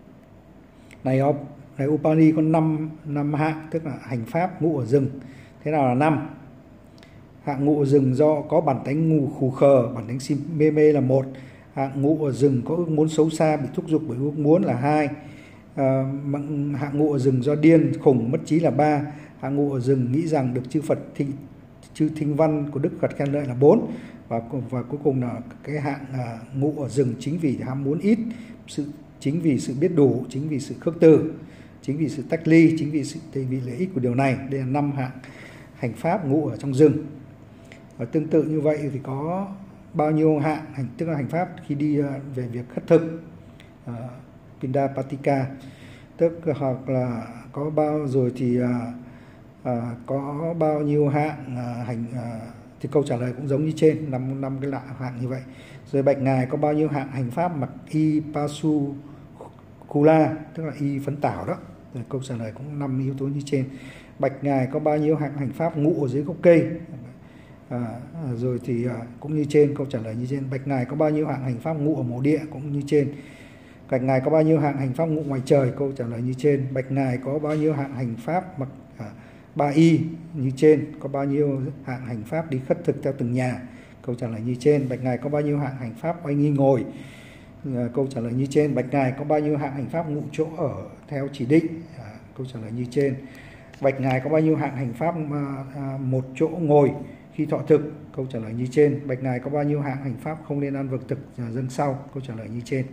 Này này Upali có năm năm hạng, tức là hành pháp ngụ ở rừng. Thế nào là năm? Hạng ngụ ở rừng do có bản tánh ngu khù khờ, bản tánh si mê mê là một. Hạng ngụ ở rừng có ước muốn xấu xa, bị thúc giục bởi ước muốn là hai. À, hạng ngụ ở rừng do điên khủng mất trí là ba. Hạng ngụ ở rừng nghĩ rằng được chư Phật thi, chư thinh văn của Đức Phật khen ngợi là bốn. Và và cuối cùng là cái hạng à, ngụ ở rừng chính vì ham muốn ít, sự chính vì sự biết đủ, chính vì sự khước từ, chính vì sự tách ly, chính vì sự vì lợi ích của điều này. Đây là năm hạng hành pháp ngụ ở trong rừng. Và tương tự như vậy thì có bao nhiêu hạng hành, tức là hành pháp khi đi về việc khất thực, uh, Pindapatika, tức hoặc là có bao rồi thì uh, uh, có bao nhiêu hạng uh, hành uh, thì câu trả lời cũng giống như trên, năm năm cái loại hạng như vậy. Rồi bạch ngài có bao nhiêu hạng hành pháp mặc y pasu kula, tức là y phấn tảo đó. Rồi câu trả lời cũng năm yếu tố như trên. Bạch ngài có bao nhiêu hạng hành pháp ngụ ở dưới gốc cây? À, rồi thì à, cũng như trên, câu trả lời như trên. Bạch ngài có bao nhiêu hạng hành pháp ngụ ở mộ địa? Cũng như trên. Bạch ngài có bao nhiêu hạng hành pháp ngụ ngoài trời? Câu trả lời như trên. Bạch ngài có bao nhiêu hạng hành pháp mặc à, ba y? Như trên. Có bao nhiêu hạng hành pháp đi khất thực theo từng nhà? Câu trả lời như trên. Bạch ngài có bao nhiêu hạng hành pháp oai nghi ngồi? À, câu trả lời như trên. Bạch ngài có bao nhiêu hạng hành pháp ngụ chỗ ở theo chỉ định? À, câu trả lời như trên. Bạch ngài có bao nhiêu hạng hành pháp à, à, một chỗ ngồi khi thọ thực? Câu trả lời như trên. Bạch ngài có bao nhiêu hạng hành pháp không nên ăn vật thực dâng sau? Câu trả lời như trên.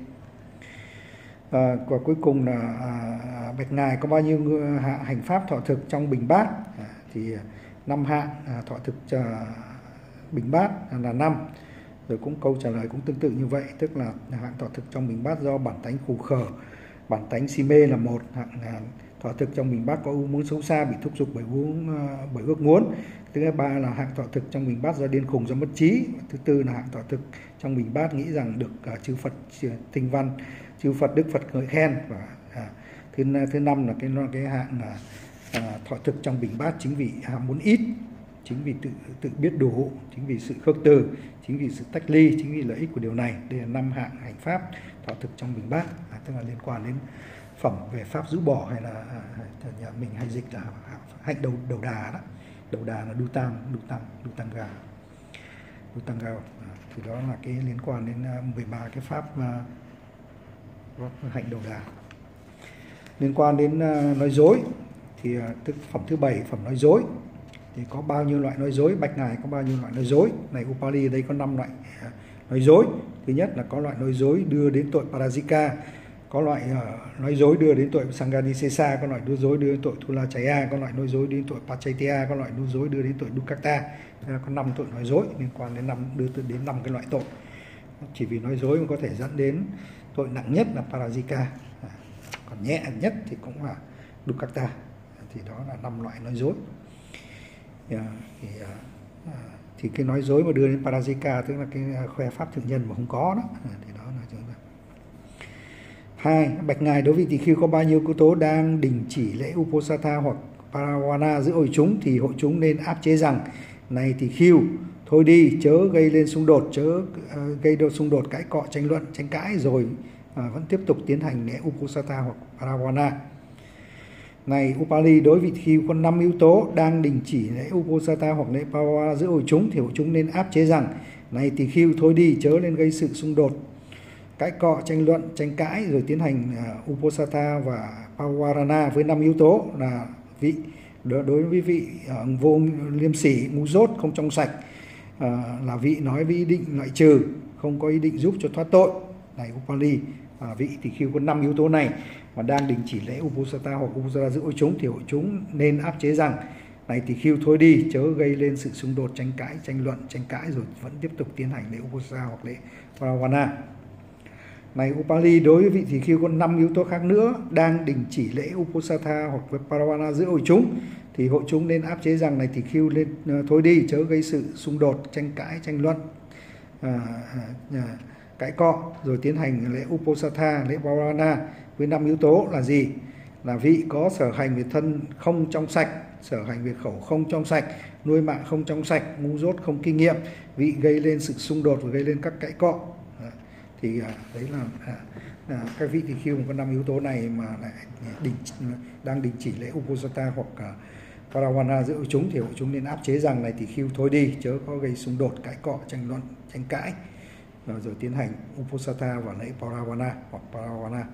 À, và cuối cùng là à, bạch ngài có bao nhiêu hạng hành pháp thọ thực trong bình bát? À, thì năm hạng à, thọ thực à, bình bát là năm. Rồi cũng câu trả lời cũng tương tự như vậy, tức là hạng thọ thực trong bình bát do bản tánh khù khờ, bản tánh si mê là một. Hạng à, thọ thực trong bình bát có ước muốn xấu xa, bị thúc giục bởi uống bởi ước muốn. Thứ ba là hạng thọ thực trong bình bát do điên khùng, do mất trí. Thứ tư là hạng thọ thực trong bình bát nghĩ rằng được uh, chư Phật thinh văn, chư Phật Đức Phật ngợi khen. Và uh, thứ thứ năm là cái cái hạng uh, thọ thực trong bình bát chính vì ham muốn ít, chính vì tự tự biết đủ, chính vì sự khước từ, chính vì sự tách ly, chính vì lợi ích của điều này. Đây là năm hạng hành pháp thọ thực trong bình bát, à, tức là liên quan đến phẩm về pháp rũ bỏ, hay là à, nhà mình hay dịch là hạnh đầu đầu đà đó. Đầu đà là Dutang, Dutang, Dutanga, Dutanga. À, thì đó là cái liên quan đến mười ba cái pháp uh, hạnh đầu đà. Liên quan đến uh, nói dối thì uh, tức phẩm thứ bảy, phẩm nói dối, thì có bao nhiêu loại nói dối? Bạch ngài có bao nhiêu loại nói dối? Này Upali, đây có năm loại uh, nói dối. Thứ nhất là có loại nói dối đưa đến tội Parajika, có loại uh, nói dối đưa đến tội Sanganisesa, có loại nói dối đưa đến tội Thulachaya, có loại nói dối đưa đến tội Pachaitya, có loại nói dối đưa đến tội Dukkata. Có năm tội nói dối liên quan đến năm đưa đến năm cái loại tội. Chỉ vì nói dối mà có thể dẫn đến tội nặng nhất là Parajika, à, còn nhẹ nhất thì cũng là Dukkata. Thì đó là năm loại nói dối. Yeah, thì, uh, uh, thì cái nói dối mà đưa đến Parajika tức là cái khoe pháp thượng nhân mà không có đó. À, thì đó là chúng ta. Hai, bạch ngài, đối với tỳ khưu có bao nhiêu yếu tố đang đình chỉ lễ Uposatha hoặc Parawana giữa hội chúng thì hội chúng nên áp chế rằng: này tỳ khưu, thôi đi, chớ gây lên xung đột, chớ uh, gây đột xung đột, cãi cọ, tranh luận, tranh cãi, rồi uh, vẫn tiếp tục tiến hành lễ Uposatha hoặc Parawana. Này Upali, đối với tỳ khưu có năm yếu tố đang đình chỉ lễ Uposatha hoặc lễ Parawana giữa hội chúng thì hội chúng nên áp chế rằng: này tỳ khưu, thôi đi, chớ nên gây sự xung đột, cãi cọ, tranh luận, tranh cãi, rồi tiến hành uh, Uposatha và Pawarana với năm yếu tố là vị đối với vị uh, vô liêm sỉ, ngu dốt, không trong sạch, uh, là vị nói với ý định loại trừ, không có ý định giúp cho thoát tội. Này Upali, uh, vị tỳ khưu có năm yếu tố này mà đang đình chỉ lễ Uposatha hoặc Uposatha giữa hội chúng thì hội chúng nên áp chế rằng: này tỳ khưu, thôi đi, chớ gây lên sự xung đột, tranh cãi, tranh luận, tranh cãi, rồi vẫn tiếp tục tiến hành lễ Uposatha hoặc lễ Pawarana. Này Upali, đối với vị tỳ khưu có năm yếu tố khác nữa đang đình chỉ lễ Uposatha hoặc Parawana giữa hội chúng thì hội chúng nên áp chế rằng: này tỳ khưu, lên uh, thôi đi, chớ gây sự xung đột, tranh cãi, tranh luận, à, à, cãi cọ, rồi tiến hành lễ Uposatha, lễ Parawana với năm yếu tố là gì? là vị có sở hành về thân không trong sạch, sở hành về khẩu không trong sạch, nuôi mạng không trong sạch, ngu dốt không kinh nghiệm, vị gây lên sự xung đột và gây lên các cãi cọ. Thì đấy là, là các vị tỳ khưu có năm yếu tố này mà lại đình đang đình chỉ lễ Uposatha hoặc Paravana giữa hội chúng, thì hội chúng nên áp chế rằng này tỳ khưu thôi đi, chớ có gây xung đột, cãi cọ, tranh luận, tranh cãi, rồi, rồi tiến hành Uposatha và lễ Paravana hoặc Paravana.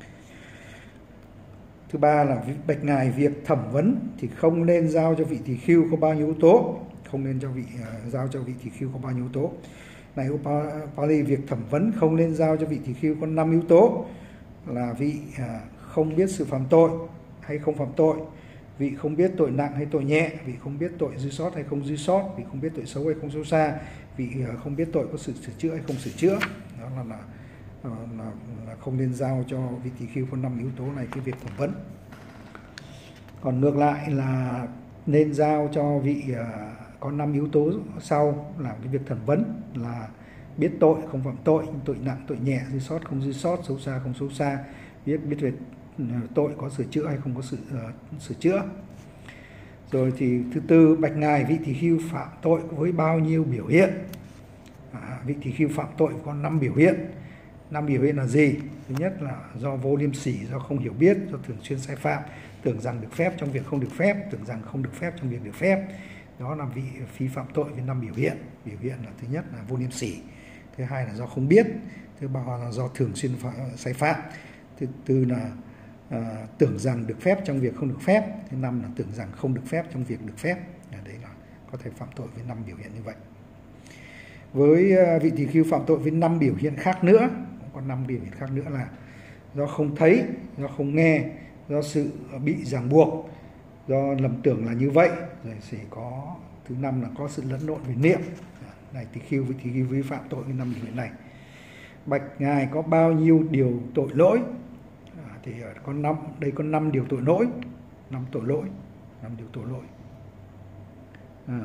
Thứ ba là bạch ngài, việc thẩm vấn thì không nên giao cho vị tỳ khưu có bao nhiêu yếu tố, không nên cho vị uh, giao cho vị tỳ khưu có bao nhiêu yếu tố. Này Upali, việc thẩm vấn không nên giao cho vị tỳ khưu có năm yếu tố là vị uh, không biết sự phạm tội hay không phạm tội, vị không biết tội nặng hay tội nhẹ, vị không biết tội dư sót hay không dư sót, vị không biết tội xấu hay không xấu xa, vị uh, không biết tội có sự sửa chữa hay không sửa chữa. Đó là, là Là, là không nên giao cho vị tỳ khưu có năm yếu tố này cái việc thẩm vấn. Còn ngược lại là nên giao cho vị uh, có năm yếu tố sau làm cái việc thẩm vấn là biết tội không phạm tội, tội nặng tội nhẹ, dư sót không dư sót, xấu xa không xấu xa, biết biết về uh, tội có sửa chữa hay không có sự uh, sửa chữa. Rồi thì thứ tư, bạch ngài, vị tỳ khưu phạm tội với bao nhiêu biểu hiện. À, vị tỳ khưu phạm tội có năm biểu hiện. Năm biểu hiện là gì? Thứ nhất là do vô liêm sỉ, do không hiểu biết, do thường xuyên sai phạm, tưởng rằng được phép trong việc không được phép, tưởng rằng không được phép trong việc được phép. Đó là vị phi phạm tội với năm biểu hiện. Biểu hiện là thứ nhất là vô liêm sỉ, thứ hai là do không biết, thứ ba là do thường xuyên sai phạm, thứ tư là à, tưởng rằng được phép trong việc không được phép, thứ năm là tưởng rằng không được phép trong việc được phép. Đấy là có thể phạm tội với năm biểu hiện như vậy. Với vị tỳ khưu phạm tội với năm biểu hiện khác nữa, có năm biểu hiện khác nữa là do không thấy, do không nghe, do sự bị ràng buộc, do lầm tưởng là như vậy, rồi sẽ có thứ năm là có sự lẫn lộn về niệm. Này tỳ khưu, vị tỳ khưu vi phạm tội với năm biểu hiện này. Bạch ngài, có bao nhiêu điều tội lỗi? À, thì có năm, đây có năm điều tội lỗi, năm tội lỗi, năm điều tội lỗi. À.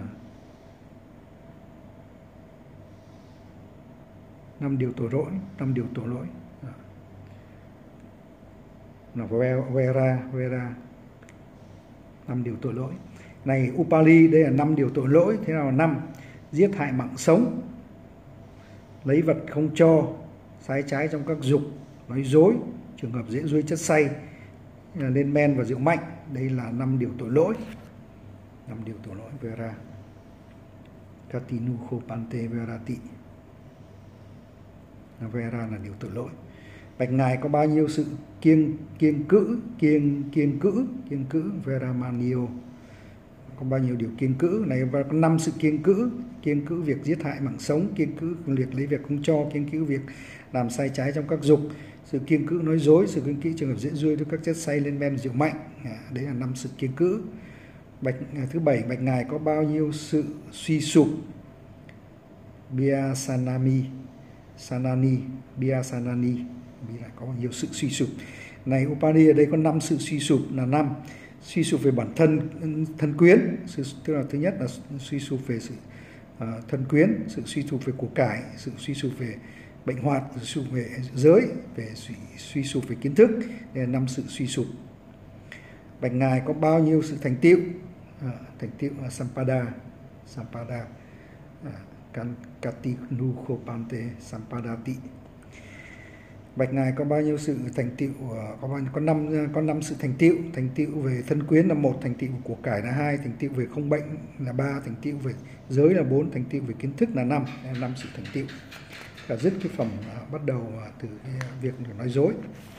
năm điều tội lỗi, năm điều tội lỗi. Là Vera, Vera. năm điều tội lỗi. Này Upali, đây là năm điều tội lỗi. Thế nào là năm? Giết hại mạng sống, lấy vật không cho, sai trái trong các dục, nói dối, trường hợp dễ ruôi chất say, lên men và rượu mạnh. Đây là năm điều tội lỗi. năm điều tội lỗi Vera. Katinu Khopante Verati. Vera là điều tội lỗi. Bạch ngài, có bao nhiêu sự kiêng kiêng cữ, kiêng kiêng cữ, kiêng cữ Veramanio. Có bao nhiêu điều kiêng cữ này? Và có năm sự kiêng cữ, kiêng cữ việc giết hại mạng sống, kiêng cữ việc lấy việc không cho, kiêng cữ việc làm sai trái trong các dục, sự kiêng cữ nói dối, sự kiêng cữ trường hợp dễ ruôi với các chất say, lên men rượu mạnh. À, đấy là năm sự kiêng cữ. Bạch thứ bảy, bạch ngài, có bao nhiêu sự suy sụp? Bia Sanami, Sanani, Bia Sanani, là có nhiều sự suy sụp. Này Upali, ở đây có năm sự suy sụp là năm. Suy sụp về bản thân thân quyến, sự, tức là thứ nhất là suy sụp về sự uh, thân quyến, sự suy sụp về của cải, sự suy sụp về bệnh hoạt, suy sụp về giới, về suy, suy sụp về kiến thức. Đây là năm sự suy sụp. Bạch ngài, có bao nhiêu sự thành tựu? Uh, thành tựu là Sampada, Sampada. Uh, Katinu Khopante Sampadati. Bạch ngài, có bao nhiêu sự thành tựu? Có bao nhiêu, có năm có năm sự thành tựu. Thành tựu về thân quyến là một, thành tựu của cải là hai, thành tựu về không bệnh là ba, thành tựu về giới là bốn, thành tựu về kiến thức là năm. Năm sự thành tựu. Cả dứt cái phẩm uh, bắt đầu uh, từ cái việc nói dối.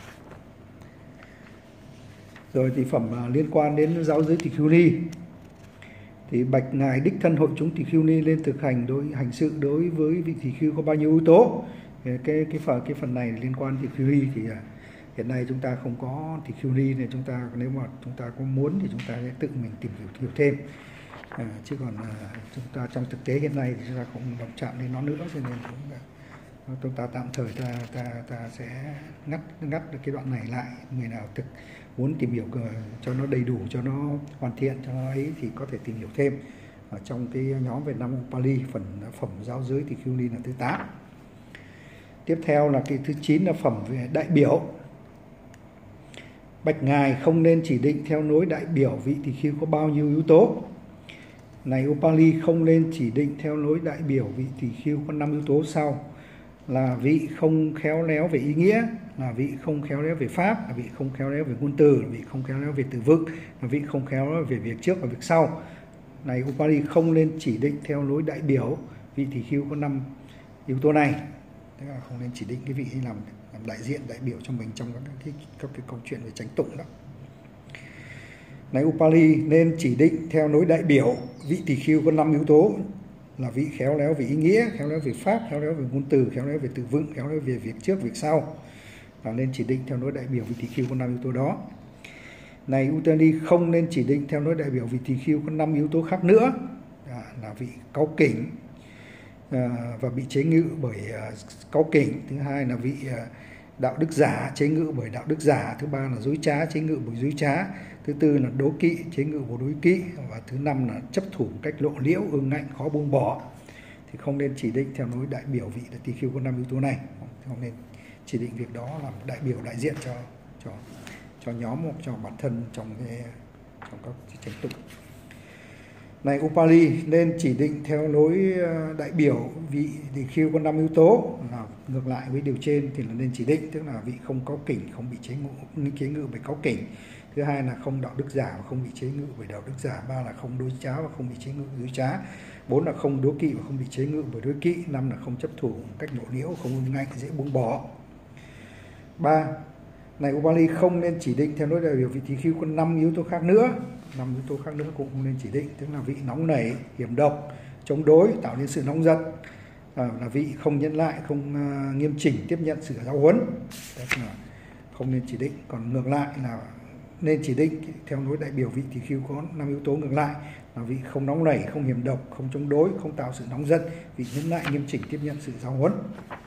Rồi thì phẩm uh, liên quan đến giáo giới tỳ khưu ni. Thì bạch ngài, đích thân hội chúng tỳ khưu ni lên thực hành đối hành sự đối với vị tỳ khưu có bao nhiêu yếu tố. Cái cái phần cái phần này liên quan tỳ khưu ni thì uh, hiện nay chúng ta không có tỳ khưu ni, nên chúng ta nếu mà chúng ta có muốn thì chúng ta sẽ tự mình tìm hiểu, hiểu thêm. À, chứ còn uh, chúng ta trong thực tế hiện nay thì chúng ta không động chạm đến nó nữa, cho nên cũng, uh, chúng ta tạm thời ta ta ta sẽ ngắt ngắt được cái đoạn này lại. Người nào thực muốn tìm hiểu cho nó đầy đủ, cho nó hoàn thiện, cho nó ấy thì có thể tìm hiểu thêm ở trong cái nhóm về năm Upali, phần phẩm giáo giới tỳ khưu ni là thứ tám. Tiếp theo là cái thứ chín là phẩm về đại biểu. Bạch ngài không nên chỉ định theo lối đại biểu vị tỳ khưu có bao nhiêu yếu tố. Này Upali không nên chỉ định theo lối đại biểu vị tỳ khưu có năm yếu tố sau: là vị không khéo léo về ý nghĩa, là vị không khéo léo về pháp, là vị không khéo léo về ngôn từ, là vị không khéo léo về từ vựng, là vị không khéo léo về việc trước và việc sau. Này Upali không nên chỉ định theo lối đại biểu vị tỳ khưu có năm yếu tố này. Tức là không nên chỉ định cái vị làm, làm đại diện đại biểu cho mình trong các cái, các cái câu chuyện về chánh tụng đó. Này Upali nên chỉ định theo lối đại biểu vị tỳ khưu có năm yếu tố: là vị khéo léo về ý nghĩa, khéo léo về pháp, khéo léo về ngôn từ, khéo léo về từ vựng, khéo léo về việc trước việc sau. Là nên chỉ định theo lối đại biểu vị tỳ khưu có năm yếu tố đó. Này Utani không nên chỉ định theo lối đại biểu vị tỳ khưu có năm yếu tố khác nữa: à, là vị cáu kỉnh à, và bị chế ngự bởi à, cáu kỉnh. Thứ hai là vị à, đạo đức giả chế ngự bởi đạo đức giả. Thứ ba là dối trá chế ngự bởi dối trá. Thứ tư là đố kỵ chế ngự bởi đối kỵ. Và thứ năm là chấp thủ một cách lộ liễu, ương ngạnh, khó buông bỏ. Thì không nên chỉ định theo lối đại biểu vị tỳ khưu có năm yếu tố này. Không nên chỉ định việc đó làm đại biểu đại diện cho cho cho nhóm hoặc cho bản thân trong cái trong các chánh tụng. Này Upali nên chỉ định theo lối đại biểu vị tỳ khưu có năm yếu tố, là ngược lại với điều trên thì là nên chỉ định, tức là vị không cáu kỉnh, không bị chế ngự chế ngự bởi cáu kỉnh. Thứ hai là không đạo đức giả và không bị chế ngự bởi đạo đức giả. Ba là không đối trá và không bị chế ngự đối trá. Bốn là không đố kỵ và không bị chế ngự bởi đối kỵ. Năm là không chấp thủ một cách lộ liễu, không ương ngạnh, dễ buông bỏ. Ba, này Upali không nên chỉ định theo lối đại biểu vị tỳ khưu có năm yếu tố khác nữa. Năm yếu tố khác nữa cũng không nên chỉ định, tức là vị nóng nảy, hiểm độc, chống đối, tạo nên sự nóng giận, à, là vị không nhẫn lại, không uh, nghiêm chỉnh tiếp nhận sự giáo huấn. Đấy là không nên chỉ định. Còn ngược lại là nên chỉ định theo lối đại biểu vị tỳ khưu có năm yếu tố ngược lại: là vị không nóng nảy, không hiểm độc, không chống đối, không tạo sự nóng giận, vị nhẫn lại, nghiêm chỉnh tiếp nhận sự giáo huấn.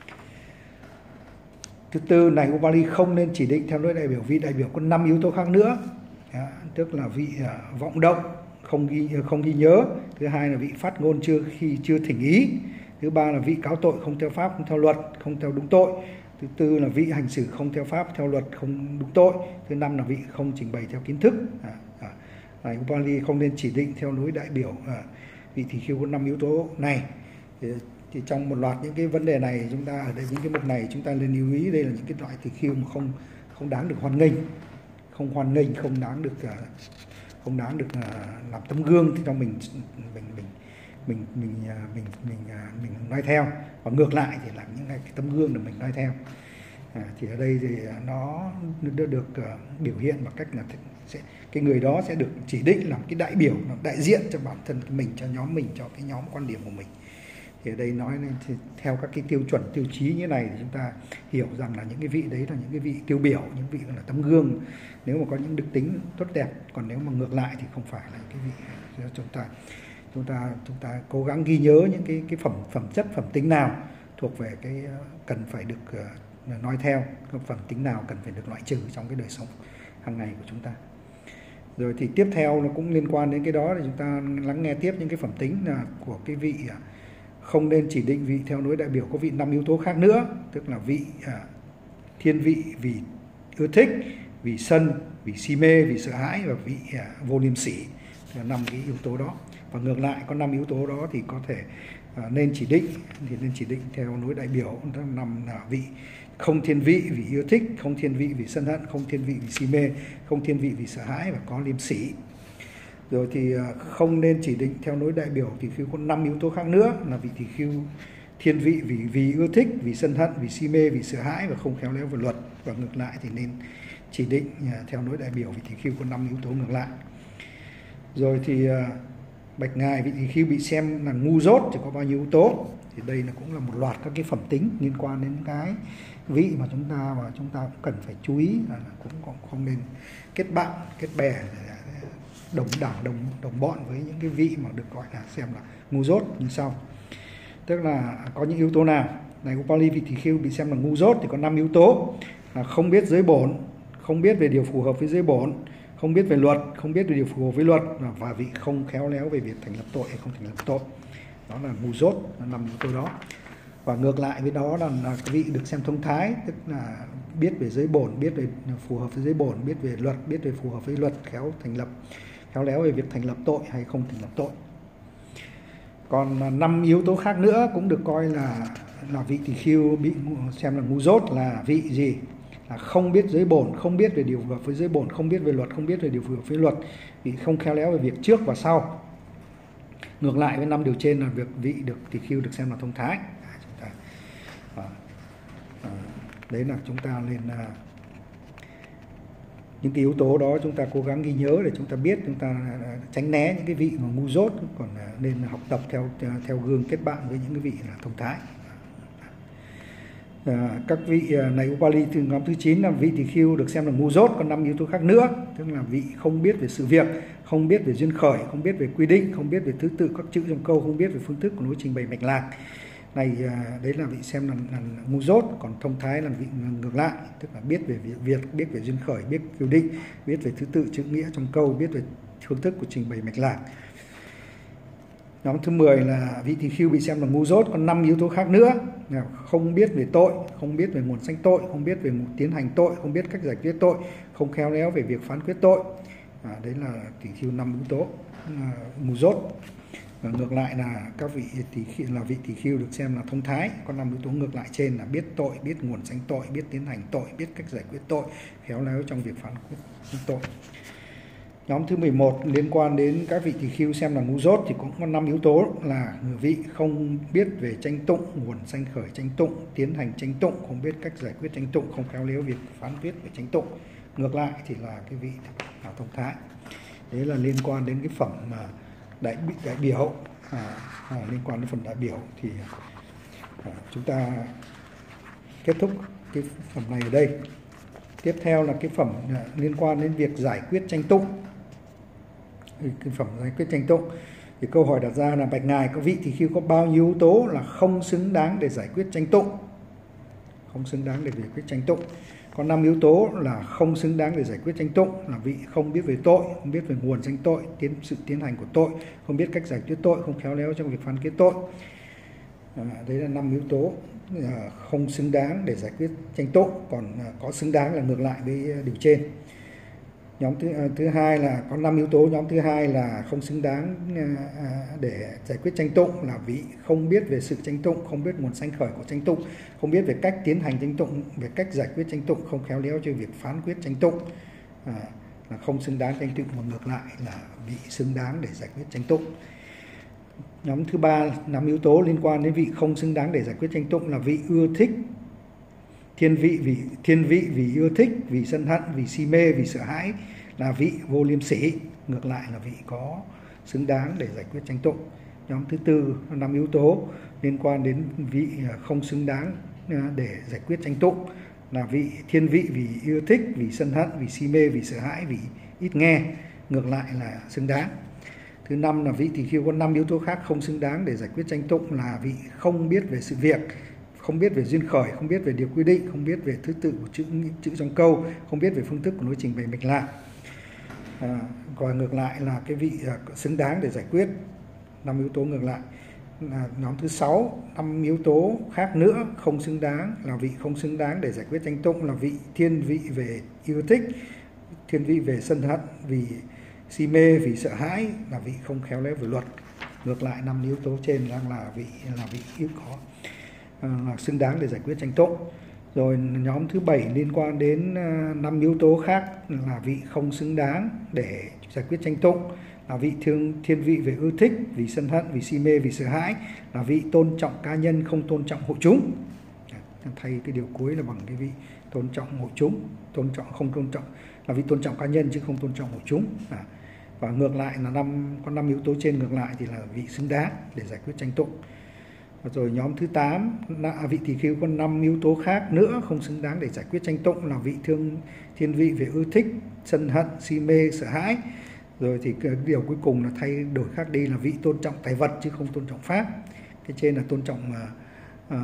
Thứ tư, này Upali không nên chỉ định theo lối đại biểu vị đại biểu có năm yếu tố khác nữa. Đó, tức là vị uh, vọng động, không ghi không ghi nhớ. Thứ hai là vị phát ngôn chưa khi chưa thỉnh ý. Thứ ba là vị cáo tội không theo pháp, không theo luật, không theo đúng tội. Thứ tư là vị hành xử không theo pháp, theo luật, không đúng tội. Thứ năm là vị không trình bày theo kiến thức. À, à, này Upali không nên chỉ định theo lối đại biểu à, vị tỳ khưu có năm yếu tố này. Thì, thì trong một loạt những cái vấn đề này, chúng ta ở đây những cái mục này chúng ta nên lưu ý, đây là những cái loại tỳ khưu mà không không đáng được hoan nghênh, không hoan nghênh, không đáng được không đáng được làm tấm gương thì cho mình mình mình mình mình mình mình mình noi theo, và ngược lại thì làm những cái tấm gương để mình noi theo. À, thì ở đây thì nó được, được uh, biểu hiện bằng cách là sẽ, cái người đó sẽ được chỉ định làm cái đại biểu, làm đại diện cho bản thân mình, cho nhóm mình, cho cái nhóm quan điểm của mình. Thì ở đây nói thì theo các cái tiêu chuẩn, tiêu chí như này thì chúng ta hiểu rằng là những cái vị đấy là những cái vị tiêu biểu, những vị là tấm gương nếu mà có những đức tính tốt đẹp. Còn nếu mà ngược lại thì không phải là cái vị. Chúng ta chúng ta chúng ta cố gắng ghi nhớ những cái cái phẩm phẩm chất, phẩm tính nào thuộc về cái cần phải được uh, nói theo, các phẩm tính nào cần phải được loại trừ trong cái đời sống hàng ngày của chúng ta. Rồi thì tiếp theo nó cũng liên quan đến cái đó, thì chúng ta lắng nghe tiếp những cái phẩm tính là của cái vị uh, không nên chỉ định vị theo lối đại biểu có vị năm yếu tố khác nữa, tức là vị à, thiên vị vì ưa thích, vì sân, vì si mê, vì sợ hãi, và vị à, vô liêm sỉ, là năm cái yếu tố đó. Và ngược lại có năm yếu tố đó thì có thể à, nên chỉ định thì nên chỉ định theo lối đại biểu năm là vị không thiên vị vì yêu thích, không thiên vị vì sân hận, không thiên vị vì si mê, không thiên vị vì sợ hãi, và có liêm sỉ. Rồi thì không nên chỉ định theo lối đại biểu tỳ khưu có năm yếu tố khác nữa, là vị tỳ khưu thiên vị vì vì ưa thích, vì sân hận, vì si mê, vì sợ hãi, và không khéo léo về luật. Và ngược lại thì nên chỉ định theo lối đại biểu vị tỳ khưu có năm yếu tố ngược lại. Rồi thì bạch ngài, vị tỳ khưu bị xem là ngu dốt thì có bao nhiêu yếu tố? Thì đây là cũng là một loạt các cái phẩm tính liên quan đến cái vị mà chúng ta và chúng ta cũng cần phải chú ý, là cũng không nên kết bạn, kết bè, đồng đảng, đồng đồng bọn với những cái vị mà được gọi là xem là ngu dốt như sau. Tức là có những yếu tố nào? Này Upali, vị tỳ khưu bị xem là ngu dốt thì có năm yếu tố: là không biết giới bổn, không biết về điều phù hợp với giới bổn, không biết về luật, không biết về điều phù hợp với luật, và vị không khéo léo về việc thành lập tội hay không thành lập tội. Đó là ngu dốt, là năm yếu tố đó. Và ngược lại với đó là, là cái vị được xem thông thái, tức là biết về giới bổn, biết về phù hợp với giới bổn, biết về luật, biết về phù hợp với luật, khéo thành lập, khéo léo về việc thành lập tội hay không thành lập tội. Còn năm yếu tố khác nữa cũng được coi là là vị tỳ khưu bị xem là ngu dốt, là vị gì? Là không biết giới bổn, không biết về điều phù hợp với giới bổn, không biết về luật, không biết về điều phù hợp với luật, vị không khéo léo về việc trước và sau. Ngược lại với năm điều trên là việc vị được tỳ khưu được xem là thông thái. Chúng ta, à, à, đấy là chúng ta lên à, những cái yếu tố đó chúng ta cố gắng ghi nhớ để chúng ta biết, chúng ta tránh né những cái vị mà ngu dốt, còn nên học tập theo theo gương kết bạn với những cái vị là thông thái. À, các vị này Upali từ nhóm thứ chín là vị tỳ khưu được xem là ngu dốt, còn năm yếu tố khác nữa, tức là vị không biết về sự việc, không biết về duyên khởi, không biết về quy định, không biết về thứ tự các chữ trong câu, không biết về phương thức của lối trình bày mạch lạc. Này đấy là vị xem là, là ngu dốt, còn thông thái là vị ngược lại, tức là biết về việc, biết về duyên khởi, biết quy định, biết về thứ tự chữ nghĩa trong câu, biết về phương thức của trình bày mạch lạc. Nhóm thứ mười là vị tỳ khưu bị xem là ngu dốt, còn năm yếu tố khác nữa là không biết về tội, không biết về nguồn sanh tội, không biết về tiến hành tội, không biết cách giải quyết tội, không khéo léo về việc phán quyết tội. À, đấy là tỳ khưu năm yếu tố à, ngu dốt. Và ngược lại là các vị tỳ khưu là vị tỳ khưu được xem là thông thái, còn năm yếu tố ngược lại trên là biết tội, biết nguồn sanh tội, biết tiến hành tội, biết cách giải quyết tội, khéo léo trong việc phán quyết tội. Nhóm thứ mười một liên quan đến các vị tỳ khưu xem là ngu dốt thì cũng có năm yếu tố là người vị không biết về tranh tụng, nguồn sanh khởi tranh tụng, tiến hành tranh tụng, không biết cách giải quyết tranh tụng, không khéo léo việc phán quyết về tranh tụng. Ngược lại thì là cái vị là thông thái. Đấy là liên quan đến cái phẩm mà đại đại biểu, à, à, liên quan đến phần đại biểu thì à, chúng ta kết thúc cái phẩm này ở đây. Tiếp theo là cái phẩm à, liên quan đến việc giải quyết tranh tụng. Cái phẩm giải quyết tranh tụng thì câu hỏi đặt ra là bạch ngài, các vị tỳ khưu có bao nhiêu yếu tố là không xứng đáng để giải quyết tranh tụng, không xứng đáng để giải quyết tranh tụng. Có năm yếu tố là không xứng đáng để giải quyết tranh tụng, là vị không biết về tội, không biết về nguồn sanh tội, tiến sự tiến hành của tội, không biết cách giải quyết tội, không khéo léo trong việc phán quyết tội. À, đấy là năm yếu tố à, không xứng đáng để giải quyết tranh tụng, còn à, có xứng đáng là ngược lại với điều trên. Nhóm thứ, à, thứ hai là có năm yếu tố, nhóm thứ hai là không xứng đáng à, để giải quyết tranh tụng, là vị không biết về sự tranh tụng, không biết nguồn sanh khởi của tranh tụng, không biết về cách tiến hành tranh tụng, về cách giải quyết tranh tụng, không khéo léo cho việc phán quyết tranh tụng, à, là không xứng đáng tranh tụng, mà ngược lại là vị xứng đáng để giải quyết tranh tụng. Nhóm thứ ba, năm yếu tố liên quan đến vị không xứng đáng để giải quyết tranh tụng là vị ưa thích, thiên vị vì thiên vị vì ưa thích, vì sân hận, vì si mê, vì sợ hãi, là vị vô liêm sỉ. Ngược lại là vị có xứng đáng để giải quyết tranh tụng. Nhóm thứ tư, năm yếu tố liên quan đến vị không xứng đáng để giải quyết tranh tụng là vị thiên vị vì yêu thích, vì sân hận, vì si mê, vì sợ hãi, vì ít nghe. Ngược lại là xứng đáng. Thứ năm là vị tỳ khưu có năm yếu tố khác không xứng đáng để giải quyết tranh tụng là vị không biết về sự việc, không biết về duyên khởi, không biết về điều quy định, không biết về thứ tự của chữ chữ trong câu, không biết về phương thức của lối trình bày mạch lạc. À, còn ngược lại là cái vị à, xứng đáng để giải quyết. Năm yếu tố ngược lại. À, nhóm thứ sáu, năm yếu tố khác nữa không xứng đáng là vị không xứng đáng để giải quyết tranh tụng là vị thiên vị về yêu thích, thiên vị về sân hận, vì si mê, vì sợ hãi, là vị không khéo léo về luật. Ngược lại năm yếu tố trên đang là vị là vị yếu có à, là xứng đáng để giải quyết tranh tụng. Rồi nhóm thứ bảy liên quan đến năm yếu tố khác là vị không xứng đáng để giải quyết tranh tụng là vị thương thiên vị về ưa thích, vì sân hận, vì si mê, vì sợ hãi, là vị tôn trọng cá nhân, không tôn trọng hội chúng. Thay cái điều cuối là bằng cái vị tôn trọng hội chúng, tôn trọng không tôn trọng là vị tôn trọng cá nhân chứ không tôn trọng hội chúng. À, và ngược lại là năm có năm yếu tố trên ngược lại thì là vị xứng đáng để giải quyết tranh tụng. Rồi nhóm thứ tám là vị tỳ khưu có năm yếu tố khác nữa không xứng đáng để giải quyết tranh tụng là vị thương thiên vị về ưa thích, sân hận, si mê, sợ hãi. Rồi thì cái điều cuối cùng là thay đổi khác đi là vị tôn trọng tài vật chứ không tôn trọng pháp. Cái trên là tôn trọng uh,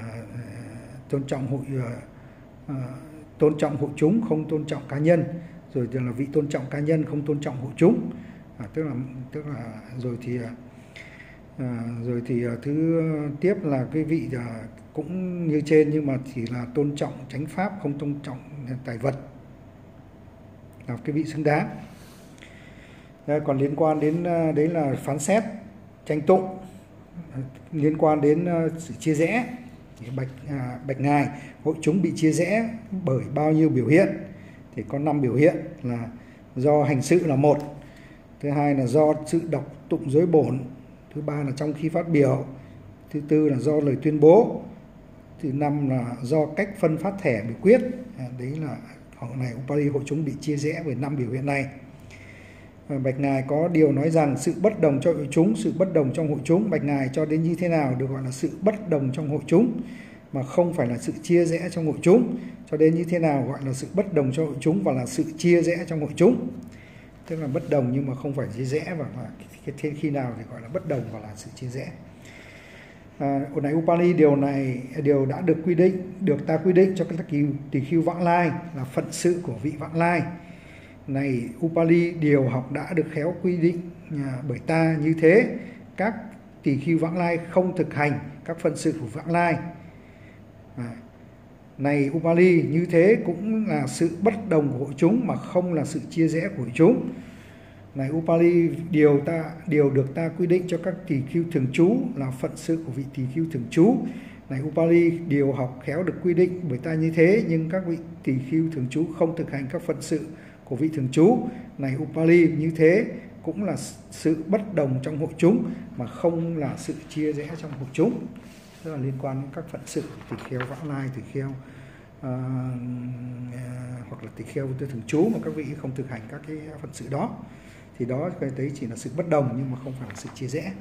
tôn trọng hội uh, tôn trọng hội chúng, không tôn trọng cá nhân. Rồi thì là vị tôn trọng cá nhân, không tôn trọng hội chúng. À, tức là tức là rồi thì uh, À, rồi thì uh, thứ tiếp là cái vị uh, cũng như trên, nhưng mà chỉ là tôn trọng chánh pháp, không tôn trọng tài vật, là cái vị xứng đáng. Đây, còn liên quan đến uh, đấy là phán xét, tranh tụng, liên quan đến uh, sự chia rẽ. Bạch, à, bạch ngài, hội chúng bị chia rẽ bởi bao nhiêu biểu hiện? Thì có năm biểu hiện là do hành sự là một, thứ hai là do sự đọc tụng giới bổn, thứ ba là trong khi phát biểu, thứ tư là do lời tuyên bố, thứ năm là do cách phân phát thẻ biểu quyết. À, đấy là hội này Upali hội chúng bị chia rẽ bởi năm biểu hiện này. Và bạch ngài có điều nói rằng sự bất đồng trong hội chúng, sự bất đồng trong hội chúng, bạch ngài cho đến như thế nào được gọi là sự bất đồng trong hội chúng, mà không phải là sự chia rẽ trong hội chúng, cho đến như thế nào gọi là sự bất đồng trong hội chúng và là sự chia rẽ trong hội chúng. Tức là bất đồng nhưng mà không phải chia rẽ, và là khi nào thì gọi là bất đồng và là sự chia rẽ. À, này Upali, điều này điều đã được quy định, được ta quy định cho các tỳ khưu vãng lai, là phận sự của vị vãng lai. Này Upali, điều học đã được khéo quy định à, bởi ta như thế, các tỳ khưu vãng lai không thực hành các phận sự của vãng lai. À, này Upali, như thế cũng là sự bất đồng của hội chúng mà không là sự chia rẽ của hội chúng. Này Upali, điều ta điều được ta quy định cho các tỳ khưu thường trú là phận sự của vị tỳ khưu thường trú. Này Upali, điều học khéo được quy định bởi ta như thế, nhưng các vị tỳ khưu thường trú không thực hành các phận sự của vị thường trú. Này Upali, như thế cũng là sự bất đồng trong hội chúng mà không là sự chia rẽ trong hội chúng. Tức là liên quan đến các phận sự tỳ kheo vãng lai, tỳ kheo uh, uh, hoặc là tỳ kheo tư thường trú mà các vị không thực hành các cái phận sự đó, thì đó cái đấy chỉ là sự bất đồng nhưng mà không phải là sự chia rẽ.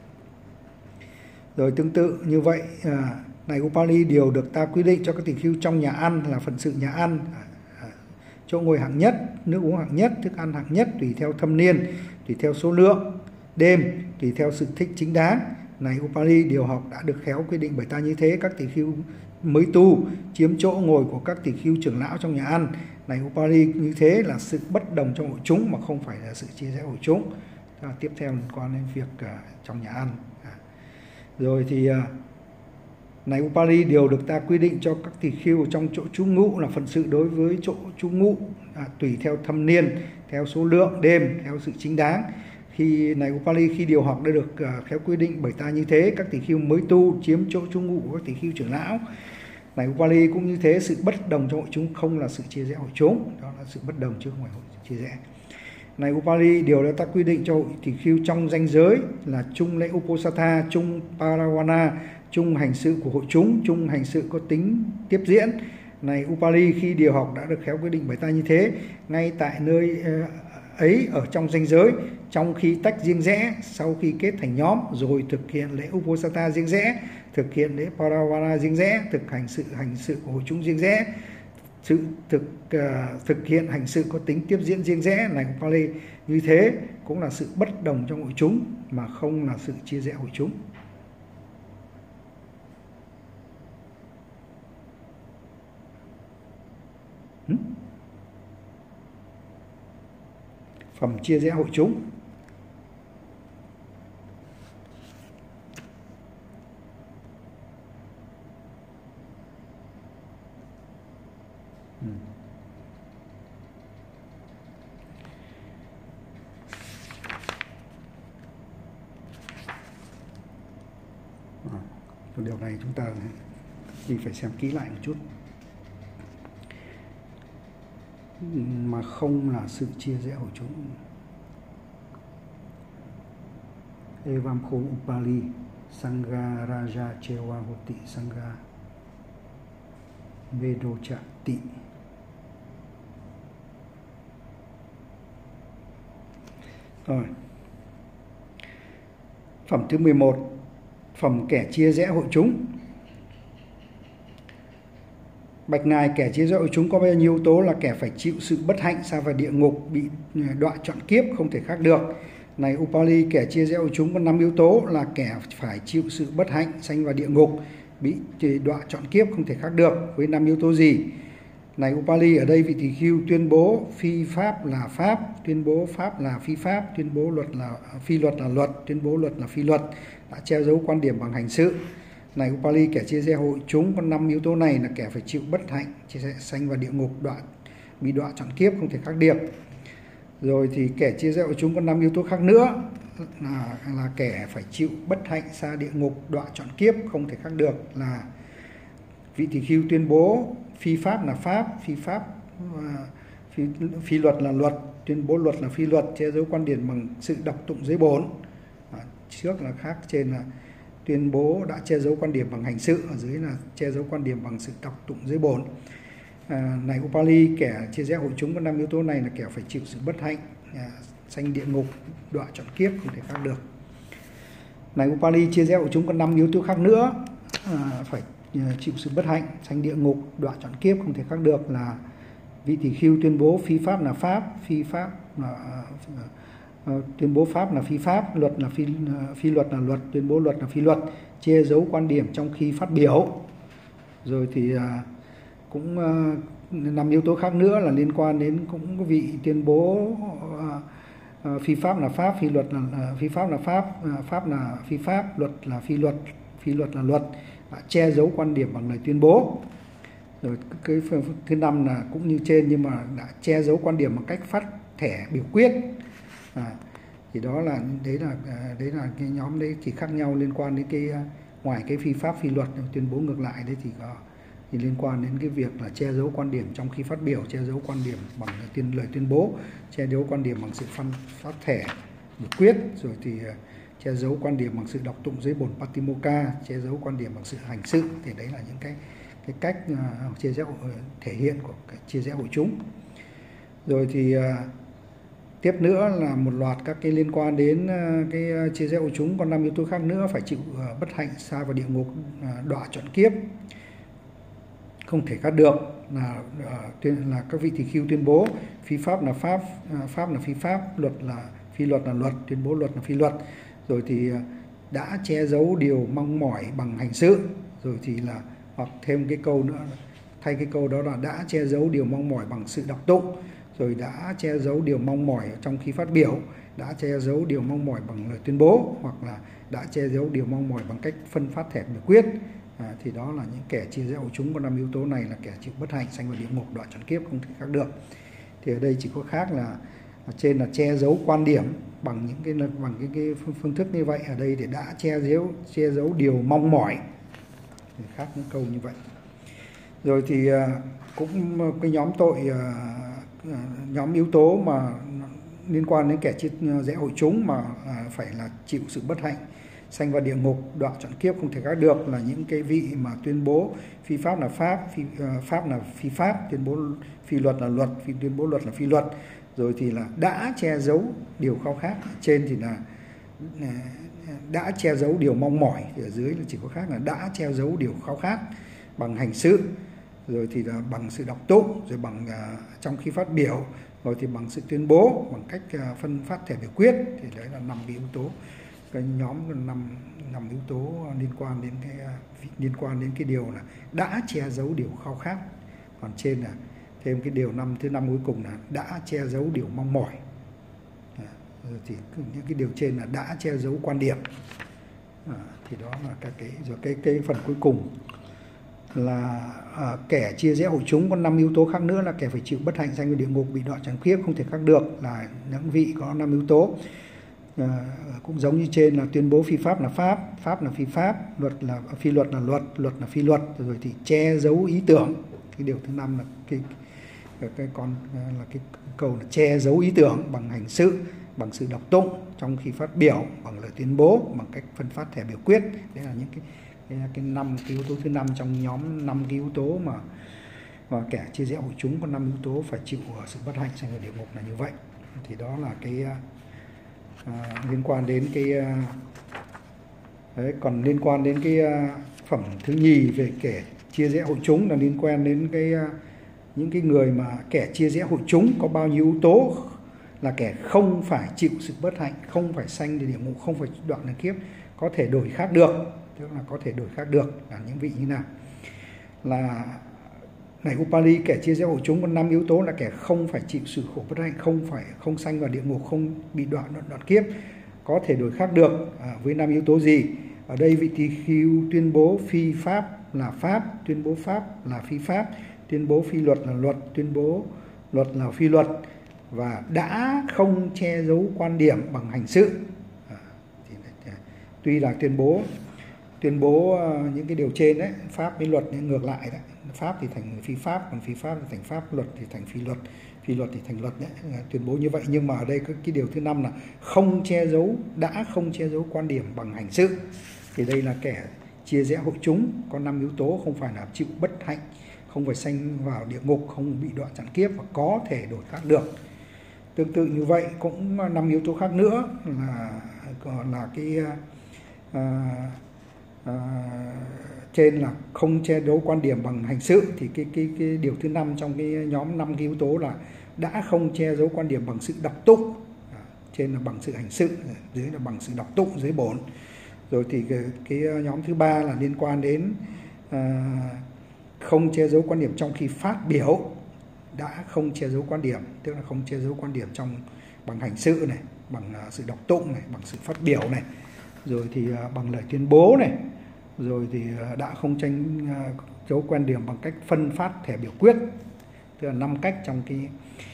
Rồi tương tự như vậy, uh, này Upali, điều được ta quy định cho các tỳ khưu trong nhà ăn là phận sự nhà ăn, uh, chỗ ngồi hạng nhất, nước uống hạng nhất, thức ăn hạng nhất, tùy theo thâm niên, tùy theo số lượng đêm, tùy theo sự thích chính đáng. Này Upali, điều học đã được khéo quy định bởi ta như thế, các tỳ khưu mới tu chiếm chỗ ngồi của các tỳ khưu trưởng lão trong nhà ăn. Này Upali, như thế là sự bất đồng trong hội chúng mà không phải là sự chia rẽ hội chúng. À, tiếp theo liên quan đến việc uh, trong nhà ăn. À. Rồi thì uh, này Upali, điều được ta quy định cho các tỳ khưu trong chỗ trú ngụ là phận sự đối với chỗ trú ngụ, à, tùy theo thâm niên, theo số lượng đêm, theo sự chính đáng. Khi này Upali, khi điều học đã được uh, khéo quy định bởi ta như thế, các tỳ khưu mới tu chiếm chỗ trú ngụ của các tỳ khưu trưởng lão. Này Upali, cũng như thế, sự bất đồng trong hội chúng không là sự chia rẽ hội chúng, đó là sự bất đồng chứ không phải hội chia rẽ. Này Upali, điều đã ta quy định cho hội tỳ khưu trong danh giới là chung lễ Uposatha, chung Parawana, chung hành sự của hội chúng, chung hành sự có tính tiếp diễn. Này Upali, khi điều học đã được khéo quy định bởi ta như thế, ngay tại nơi uh, ấy ở trong danh giới, trong khi tách riêng rẽ, sau khi kết thành nhóm, rồi thực hiện lễ Uposatha riêng rẽ, thực hiện lễ Parawana riêng rẽ, thực hành sự hành sự của hội chúng riêng rẽ, sự thực uh, thực hiện hành sự có tính tiếp diễn riêng rẽ. Này Upali, như thế cũng là sự bất đồng trong hội chúng mà không là sự chia rẽ hội chúng. Hmm? Phẩm chia rẽ hội chúng. Hmm. À, điều này chúng ta thì phải xem kỹ lại một chút, mà không là sự chia rẽ hội chúng. Evam Kho Upali Sangha Raja Chewa Hoti Sangha Vedojati. Rồi. Phẩm thứ mười một, phẩm kẻ chia rẽ hội chúng. Bạch ngài, kẻ chia rẽ hội chúng có bao nhiêu yếu tố là kẻ phải chịu sự bất hạnh, sa vào địa ngục, bị đọa trọn kiếp, không thể khác được. Này Upali, kẻ chia rẽ hội chúng có năm yếu tố là kẻ phải chịu sự bất hạnh, sanh vào địa ngục, bị đọa trọn kiếp, không thể khác được. Với năm yếu tố gì? Này Upali, ở đây vị tỳ khưu tuyên bố phi pháp là pháp, tuyên bố pháp là phi pháp, tuyên bố luật là phi luật là luật, tuyên bố luật là phi luật. đã che giấu quan điểm bằng hành sự. Này Upali, kẻ chia rẽ hội chúng có năm yếu tố này là kẻ phải chịu bất hạnh, chia rẽ sanh vào địa ngục, đọa bị đọa trọn kiếp, không thể khác điệp. Rồi thì kẻ chia rẽ hội chúng có năm yếu tố khác nữa là, là kẻ phải chịu bất hạnh, xa địa ngục, đọa trọn kiếp, không thể khác được, là vị tỳ khưu tuyên bố phi pháp là pháp, phi pháp phi, phi luật là luật, tuyên bố luật là phi luật, che giấu quan điểm bằng sự đọc tụng giới bổn. À, trước là khác, trên là tuyên bố đã che giấu quan điểm bằng hành sự, ở dưới là che giấu quan điểm bằng sự đọc tụng giới bổn. À, này Upali, kẻ chia rẽ hội chúng có năm yếu tố này là kẻ phải chịu sự bất hạnh, à, sanh địa ngục, đọa trọn kiếp, không thể khác được. Này Upali, chia rẽ hội chúng có năm yếu tố khác nữa, à, phải chịu sự bất hạnh, sanh địa ngục, đọa trọn kiếp, không thể khác được, là vị tỳ khưu tuyên bố phi pháp là pháp, phi pháp là uh, tuyên bố pháp là phi pháp, luật là phi uh, phi luật là luật, tuyên bố luật là phi luật, che giấu quan điểm trong khi phát biểu. Rồi thì uh, cũng uh, năm yếu tố khác nữa là liên quan đến cũng có vị tuyên bố uh, uh, phi pháp là pháp, phi luật là uh, phi pháp là pháp, uh, pháp là phi pháp, luật là phi luật, phi luật là luật, đã che giấu quan điểm bằng lời tuyên bố. Rồi cái thứ năm là cũng như trên nhưng mà đã che giấu quan điểm bằng cách phát thẻ biểu quyết. À, thì đó là đấy là đấy là cái nhóm đấy chỉ khác nhau liên quan đến cái ngoài cái phi pháp phi luật tuyên bố ngược lại đấy thì có thì liên quan đến cái việc là che giấu quan điểm trong khi phát biểu, che giấu quan điểm bằng lời tuyên lời tuyên bố, che giấu quan điểm bằng sự phát, phát thẻ biểu quyết, rồi thì che giấu quan điểm bằng sự đọc tụng giới bổn Patimokkha, che giấu quan điểm bằng sự hành sự. Thì đấy là những cái cái cách uh, chia rẽ thể hiện của cái chia rẽ hội chúng. Rồi thì uh, tiếp nữa là một loạt các cái liên quan đến uh, cái uh, chia rẽ hội chúng còn năm yếu tố khác nữa, phải chịu uh, bất hạnh, sa vào địa ngục, uh, đọa trọn kiếp, không thể khác được, là uh, tuyên là các vị tỳ khưu tuyên bố phi pháp là pháp, uh, pháp là phi pháp, luật là phi luật là luật, tuyên bố luật là phi luật. Rồi thì uh, đã che giấu điều mong mỏi bằng hành sự. Rồi thì là hoặc thêm cái câu nữa, thay cái câu đó là đã che giấu điều mong mỏi bằng sự đọc tụng, rồi đã che giấu điều mong mỏi trong khi phát biểu, đã che giấu điều mong mỏi bằng lời tuyên bố, hoặc là đã che giấu điều mong mỏi bằng cách phân phát thẻ biểu quyết. À, thì đó là những kẻ chia rẽ hội chúng có năm yếu tố này là kẻ chịu bất hạnh, sanh vào địa ngục, đọa trọn kiếp, không thể khác được. Thì ở đây chỉ có khác là trên là che giấu quan điểm bằng những cái bằng cái, cái phương thức như vậy, ở đây thì đã che giấu che giấu điều mong mỏi, khác những câu như vậy. Rồi thì cũng cái nhóm tội, nhóm yếu tố mà liên quan đến kẻ chia rẽ hội chúng mà phải là chịu sự bất hạnh, sanh vào địa ngục, đọa trọn kiếp, không thể khác được, là những cái vị mà tuyên bố phi pháp là pháp, phi, pháp là phi pháp, tuyên bố phi luật là luật, phi tuyên bố luật là phi luật. Rồi thì là đã che giấu điều khao khát, trên thì là đã che giấu điều mong mỏi, thì ở dưới là chỉ có khác là đã che giấu điều khao khát bằng hành sự, rồi thì là bằng sự đọc tụng, rồi bằng uh, trong khi phát biểu, rồi thì bằng sự tuyên bố, bằng cách uh, phân phát thẻ biểu quyết. Thì đấy là năm yếu tố, cái nhóm năm năm yếu tố liên quan đến cái uh, liên quan đến cái điều là đã che giấu điều khao khát. Còn trên là thêm cái điều năm thứ năm cuối cùng là đã che giấu điều mong mỏi. Rồi thì những cái điều trên là đã che giấu quan điểm. À, thì đó là các cái rồi cái cái phần cuối cùng là à, kẻ chia rẽ hội chúng có năm yếu tố khác nữa là kẻ phải chịu bất hạnh, sanh vào địa ngục, bị đọa trọn kiếp, không thể khác được, là những vị có năm yếu tố. À, cũng giống như trên là tuyên bố phi pháp là pháp, pháp là phi pháp, luật là phi luật là luật, luật là phi luật. Rồi thì che giấu ý tưởng, cái điều thứ năm là cái cái con là cái câu là che giấu ý tưởng bằng hành sự, bằng sự đọc tụng, trong khi phát biểu, bằng lời tuyên bố, bằng cách phân phát thẻ biểu quyết. Đấy là những cái cái, cái năm cái yếu tố thứ năm trong nhóm năm cái yếu tố mà và kẻ chia rẽ hội chúng có năm yếu tố phải chịu sự bất hạnh, sanh vào địa ngục là như vậy. Thì đó là cái à, liên quan đến cái à, đấy, còn liên quan đến cái à, phẩm thứ nhì về kẻ chia rẽ hội chúng là liên quan đến cái à, những cái người mà kẻ chia rẽ hội chúng có bao nhiêu yếu tố là kẻ không phải chịu sự bất hạnh, không phải sanh về địa ngục, không phải đoạn là kiếp, có thể đổi khác được, tức là có thể đổi khác được là những vị như nào. Là này Upali, kẻ chia rẽ hội chúng có năm yếu tố là kẻ không phải chịu sự khổ bất hạnh, không phải không sanh vào địa ngục, không bị đoạn đoạn, đoạn kiếp, có thể đổi khác được à, với năm yếu tố gì? Ở đây vị tỳ khưu tuyên bố phi pháp là pháp, tuyên bố pháp là phi pháp, tuyên bố phi luật là luật, tuyên bố luật là phi luật, và đã không che giấu quan điểm bằng hành sự. À, thì, tuy là tuyên bố tuyên bố uh, những cái điều trên đấy, pháp với luật nên ngược lại đấy. Pháp thì thành phi pháp, còn phi pháp thì thành pháp, luật thì thành phi luật, phi luật thì thành luật đấy. Tuyên bố như vậy, nhưng mà ở đây cái, cái điều thứ năm là không che giấu, đã không che giấu quan điểm bằng hành sự. Thì đây là kẻ chia rẽ hội chúng, có năm yếu tố, không phải là chịu bất hạnh, không phải sanh vào địa ngục, không bị đọa chặn kiếp và có thể đổi khác được. Tương tự như vậy cũng năm yếu tố khác nữa là là cái à, à, trên là không che giấu quan điểm bằng hành sự. Thì cái cái cái điều thứ năm trong cái nhóm năm cái yếu tố là đã không che giấu quan điểm bằng sự đọc tụng. À, trên là bằng sự hành sự, dưới là bằng sự đọc tụng, dưới bổn. Rồi thì cái, cái nhóm thứ ba là liên quan đến à, không che giấu quan điểm trong khi phát biểu, đã không che giấu quan điểm, tức là không che giấu quan điểm trong bằng hành sự này, bằng uh, sự đọc tụng này, bằng sự phát biểu này, rồi thì uh, bằng lời tuyên bố này, rồi thì uh, đã không tranh uh, giấu quan điểm bằng cách phân phát thẻ biểu quyết. Tức là năm cách trong cái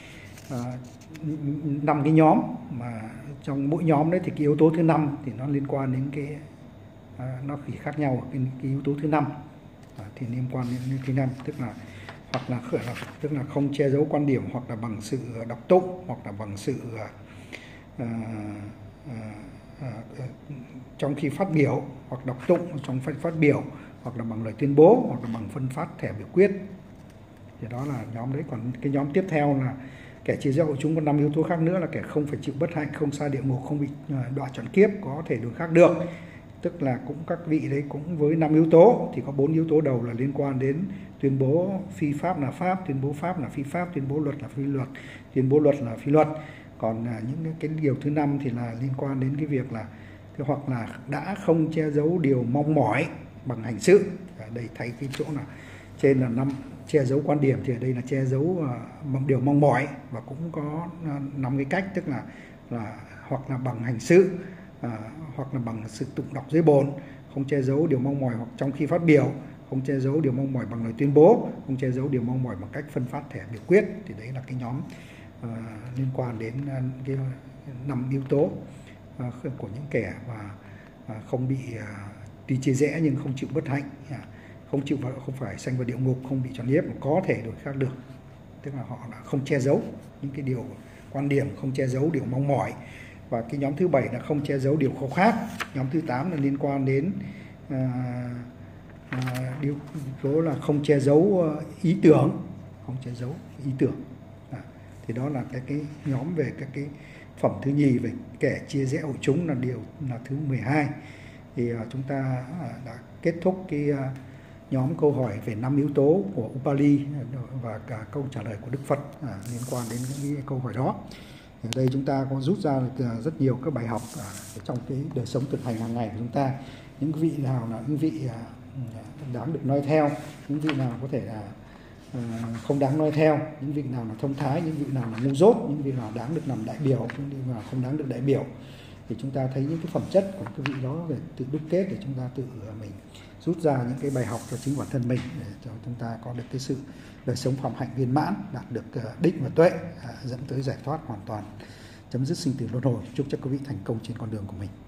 năm uh, cái nhóm, mà trong mỗi nhóm đấy thì cái yếu tố thứ năm thì nó liên quan đến cái uh, nó chỉ khác nhau ở cái, cái yếu tố thứ năm uh, thì liên quan đến thứ năm, tức là hoặc là khởi là tức là không che giấu quan điểm, hoặc là bằng sự đọc tụng, hoặc là bằng sự uh, uh, uh, uh, trong khi phát biểu, hoặc đọc tụng trong phát phát biểu, hoặc là bằng lời tuyên bố, hoặc là bằng phân phát thẻ biểu quyết. Thì đó là nhóm đấy. Còn cái nhóm tiếp theo là kẻ chia rẽ hội chúng, có năm yếu tố khác nữa là kẻ không phải chịu bất hạnh, không xa địa ngục, không bị đọa chọn kiếp, có thể đổi khác được. Tức là cũng các vị đấy cũng với năm yếu tố, thì có bốn yếu tố đầu là liên quan đến tuyên bố phi pháp là pháp, tuyên bố pháp là phi pháp, tuyên bố luật là phi luật, tuyên bố luật là phi luật. Còn à, những cái, cái điều thứ năm thì là liên quan đến cái việc là hoặc là đã không che giấu điều mong mỏi bằng hành sự. Ở đây thấy cái chỗ là trên là năm che giấu quan điểm, thì ở đây là che giấu uh, điều mong mỏi, và cũng có năm uh, cái cách, tức là là hoặc là bằng hành sự, uh, hoặc là bằng sự tụng đọc dưới bổn, không che giấu điều mong mỏi hoặc trong khi phát biểu, không che giấu điều mong mỏi bằng lời tuyên bố, không che giấu điều mong mỏi bằng cách phân phát thẻ biểu quyết. Thì đấy là cái nhóm uh, liên quan đến uh, cái năm yếu tố uh, của những kẻ mà uh, không bị uh, tuy chia rẽ nhưng không chịu bất hạnh, uh, không chịu vào, không phải sanh vào địa ngục, không bị trọn kiếp, mà có thể đổi khác được. Tức là họ đã không che giấu những cái điều quan điểm, không che giấu điều mong mỏi. Và cái nhóm thứ bảy là không che giấu điều khao khát. Nhóm thứ tám là liên quan đến uh, À, điều số là không che giấu ý tưởng, không che giấu ý tưởng. À, thì đó là cái cái nhóm về các cái phẩm thứ nhì về kẻ chia rẽ hội chúng, là điều là thứ mười hai. Thì à, chúng ta à, đã kết thúc cái à, nhóm câu hỏi về năm yếu tố của Upali và cả câu trả lời của Đức Phật à, liên quan đến những cái câu hỏi đó. Ở đây chúng ta có rút ra được rất nhiều các bài học à, trong cái đời sống thực hành hàng ngày của chúng ta. Những vị nào là những vị à, đáng được noi theo, những vị nào có thể là uh, không đáng noi theo, những vị nào là thông thái, những vị nào là ngu dốt, những vị nào đáng được làm đại biểu, những vị nào không đáng được đại biểu. Thì chúng ta thấy những cái phẩm chất của cái vị đó để tự đúc kết, để chúng ta tự uh, mình rút ra những cái bài học cho chính bản thân mình, để cho chúng ta có được cái sự đời sống phạm hạnh viên mãn, đạt được uh, định và tuệ, uh, dẫn tới giải thoát hoàn toàn, chấm dứt sinh tử luân hồi. Chúc cho quý vị thành công trên con đường của mình.